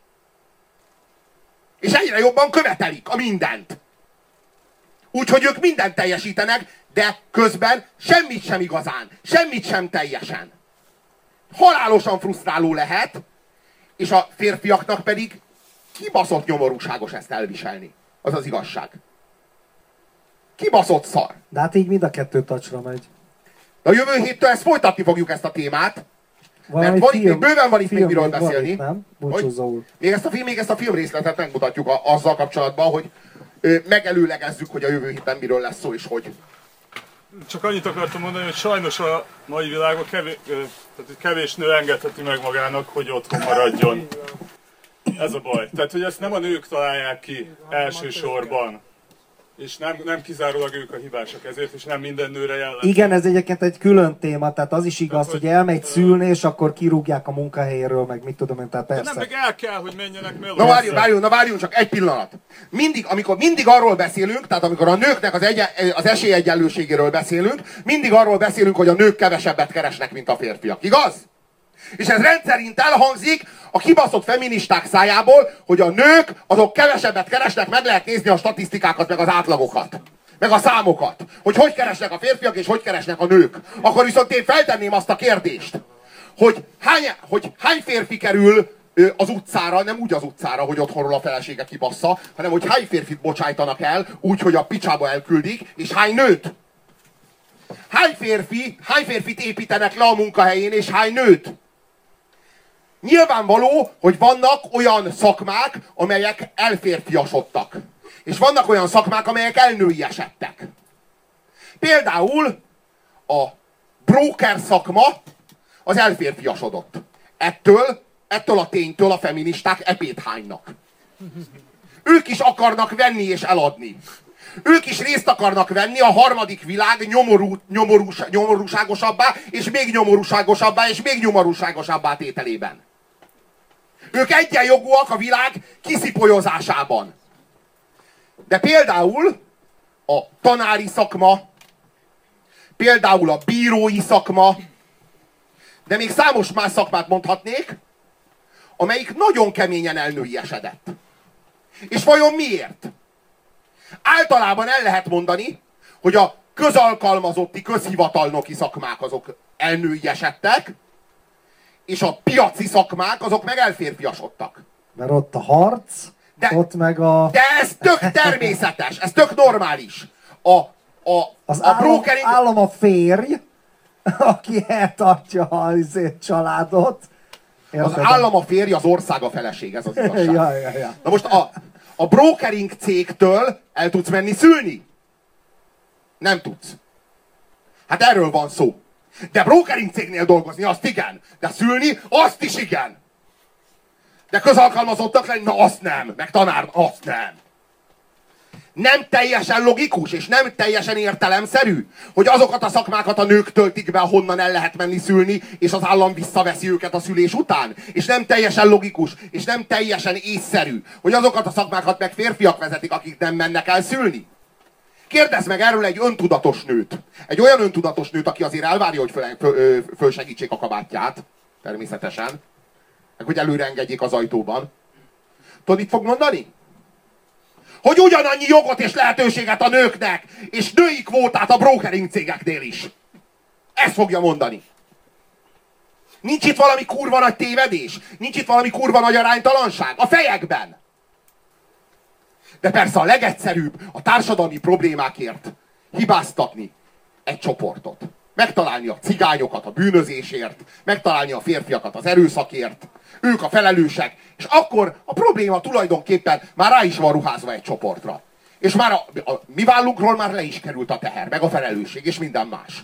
És egyre jobban követelik a mindent. Úgyhogy ők mindent teljesítenek, de közben semmit sem igazán, semmit sem teljesen. Halálosan frusztráló lehet, és a férfiaknak pedig kibaszott nyomorúságos ezt elviselni. Az az igazság. Kibaszott szar. De hát így mind a kettő tacsra megy. De a jövő héttől ezt folytatni fogjuk, ezt a témát. Mert bőven van itt még miről beszélni. Nem? Búcsúzó úr. Még ezt a filmrészletet megmutatjuk azzal kapcsolatban, hogy megelőlegezzük, hogy a jövő héten miről lesz szó és hogy. Csak annyit akartam mondani, hogy sajnos a mai világban kevés nő engedheti meg magának, hogy otthon maradjon. Ez a baj. Tehát, hogy ezt nem a nők találják ki elsősorban. És nem kizárólag ők a hibásak ezért, és nem minden nőre jellemző. Igen, ez egyébként egy külön téma, tehát az is igaz, hogy elmegy szülni, és akkor kirúgják a munkahelyéről, meg mit tudom én, tehát persze. De nem, meg el kell, hogy menjenek mellé. Várjunk csak egy pillanat. Amikor mindig arról beszélünk, tehát amikor a nőknek az esélyegyenlőségéről beszélünk, mindig arról beszélünk, hogy a nők kevesebbet keresnek, mint a férfiak. Igaz? És ez rendszerint elhangzik a kibaszott feministák szájából, hogy a nők azok kevesebbet keresnek, meg lehet nézni a statisztikákat, meg az átlagokat. Meg a számokat. Hogy keresnek a férfiak, és hogy keresnek a nők. Akkor viszont én feltenném azt a kérdést, hogy hány férfi kerül az utcára, nem úgy az utcára, hogy otthonról a felesége kibassza, hanem hogy hány férfit bocsájtanak el, úgy, hogy a picsába elküldik, és hány nőt. Hány férfit építenek le a munkahelyén, és hány nőt. Nyilvánvaló, hogy vannak olyan szakmák, amelyek elférfiasodtak. És vannak olyan szakmák, amelyek elnőiesedtek. Például a broker szakma az elférfiasodott. Ettől a ténytől a feministák epét hánynak. Ők is akarnak venni és eladni. Ők is részt akarnak venni a harmadik világ nyomorúságosabbá, és még nyomorúságosabbá, és még nyomorúságosabbá tételében. Ők egyenjogúak a világ kiszipolyozásában. De például a tanári szakma, például a bírói szakma, de még számos más szakmát mondhatnék, amelyik nagyon keményen elnőiesedett. És vajon miért? Általában el lehet mondani, hogy a közalkalmazotti, közhivatalnoki szakmák azok elnőiesedtek, és a piaci szakmák azok meg elférfiasodtak. Mert ott a harc, ott meg a... De ez tök természetes, ez tök normális. Az állam a férj, aki eltartja a családot. Érted? Az állam a férj, az ország a feleség, ez az igazság. Ja. Na most a brokering cégtől el tudsz menni szülni? Nem tudsz. Hát erről van szó. De brokering cégnél dolgozni, azt igen. De szülni, azt is igen. De közalkalmazottak lenni, na azt nem. Meg tanár, azt nem. Nem teljesen logikus, és nem teljesen értelemszerű, hogy azokat a szakmákat a nők töltik be, ahonnan el lehet menni szülni, és az állam visszaveszi őket a szülés után. És nem teljesen logikus, és nem teljesen észszerű, hogy azokat a szakmákat meg férfiak vezetik, akik nem mennek el szülni. Kérdezz meg erről egy öntudatos nőt. Egy olyan öntudatos nőt, aki azért elvárja, hogy fölsegítsék a kabátját, természetesen, meg hogy előre engedjék az ajtóban. Tudod, mit fog mondani? Hogy ugyanannyi jogot és lehetőséget a nőknek, és női kvótát a brokering cégeknél is. Ezt fogja mondani. Nincs itt valami kurva nagy tévedés? Nincs itt valami kurva nagy aránytalanság? A fejekben! De persze a legegyszerűbb a társadalmi problémákért hibáztatni egy csoportot. Megtalálni a cigányokat a bűnözésért, megtalálni a férfiakat az erőszakért, ők a felelősek, és akkor a probléma tulajdonképpen már rá is van ruházva egy csoportra. És már a mi vállunkról már le is került a teher, meg a felelősség, és minden más.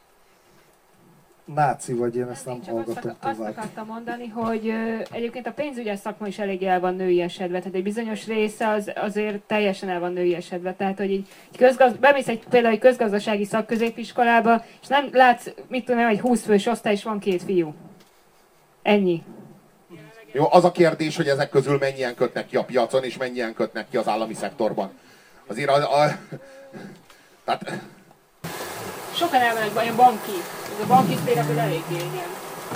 Náci vagy, én ezt nem hallgatom tovább. Azt akartam mondani, hogy egyébként a pénzügyes szakma is eléggé el van nőiesedve, tehát egy bizonyos része azért teljesen el van nőiesedve. Tehát, hogy így bemész például egy közgazdasági szakközépiskolába, és nem látsz, mit tudom, egy 20 fős osztály, és van 2 fiú. Ennyi. Jó, az a kérdés, hogy ezek közül mennyien kötnek ki a piacon, és mennyien kötnek ki az állami szektorban. Azért tehát... Sokan elmennek olyan banki. Ez a banki szféra például eléggé ilyen.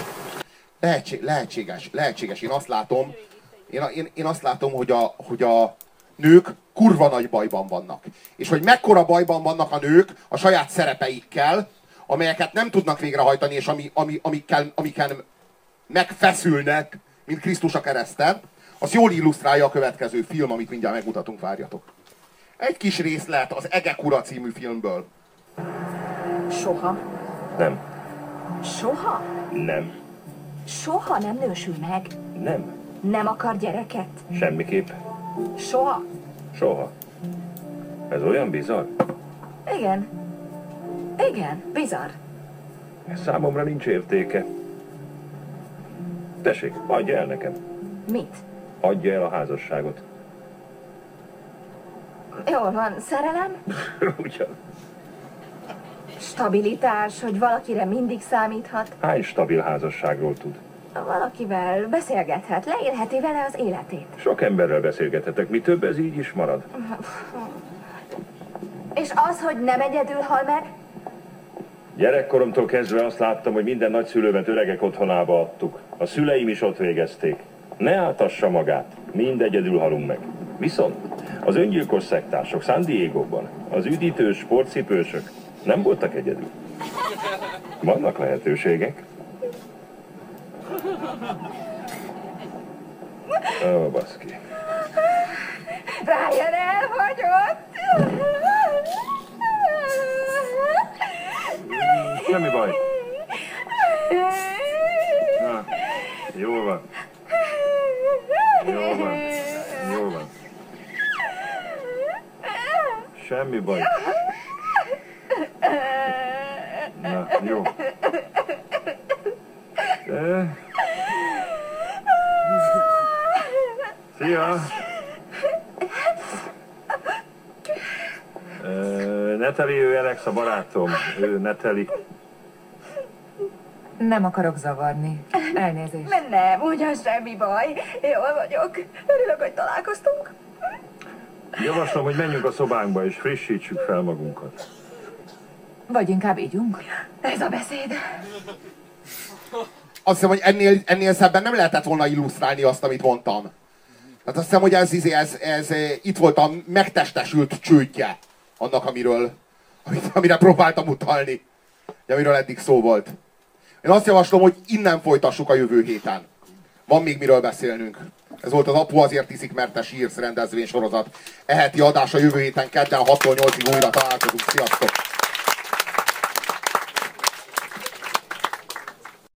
Lehetséges. Én azt látom, hogy a nők kurva nagy bajban vannak. És hogy mekkora bajban vannak a nők a saját szerepeikkel, amelyeket nem tudnak végrehajtani, és amiken megfeszülnek, mint Krisztus a kereszten, az jól illusztrálja a következő film, amit mindjárt megmutatunk, várjatok. Egy kis részlet az Egek ura című filmből. Soha? Nem. Soha? Nem. Soha nem nősül meg? Nem. Nem akar gyereket? Semmiképp. Soha? Soha. Ez olyan bizarr? Igen, bizarr. Számomra nincs értéke. Tessék, adja el nekem. Mit? Adja el a házasságot. Jól van, szerelem? Ugyan. Stabilitás, hogy valakire mindig számíthat. Hány stabil házasságról tud? Valakivel beszélgethet, leélheti vele az életét. Sok emberrel beszélgethetek, mi több, ez így is marad. És az, hogy nem egyedül hal meg? Gyerekkoromtól kezdve azt láttam, hogy minden nagyszülőmet öregek otthonába adtuk. A szüleim is ott végezték. Ne átassa magát, mind egyedül halunk meg. Viszont az öngyilkos szektársok San Diego-ban, az üdítős sportcipősök nem voltak egyedül. Vannak lehetőségek. Ó, baszki. Brian elhagyott! Semmi baj. Na, jól van. Jól van. Jól van. Semmi baj. Na, jó. Szia! Neteli, ő Alex a barátom. Ő Neteli. Nem akarok zavarni. Elnézést. Nem, ugyan semmi baj. Jól vagyok. Örülök, hogy találkoztunk. Javaslom, hogy menjünk a szobánkba és frissítsük fel magunkat. Vagy inkább ígyunk? Ez a beszéd. Azt hiszem, hogy ennél szebben nem lehetett volna illusztrálni azt, amit mondtam. Tehát azt hiszem, hogy ez itt volt a megtestesült csődje annak, amire próbáltam utalni. Amiről eddig szó volt. Én azt javaslom, hogy innen folytassuk a jövő héten. Van még miről beszélnünk. Ez volt az Apu azért iszik, mert te sírsz rendezvény sorozat. Eheti adás a jövő héten kedden 6-tól 8-ig újra találkozunk. Sziasztok!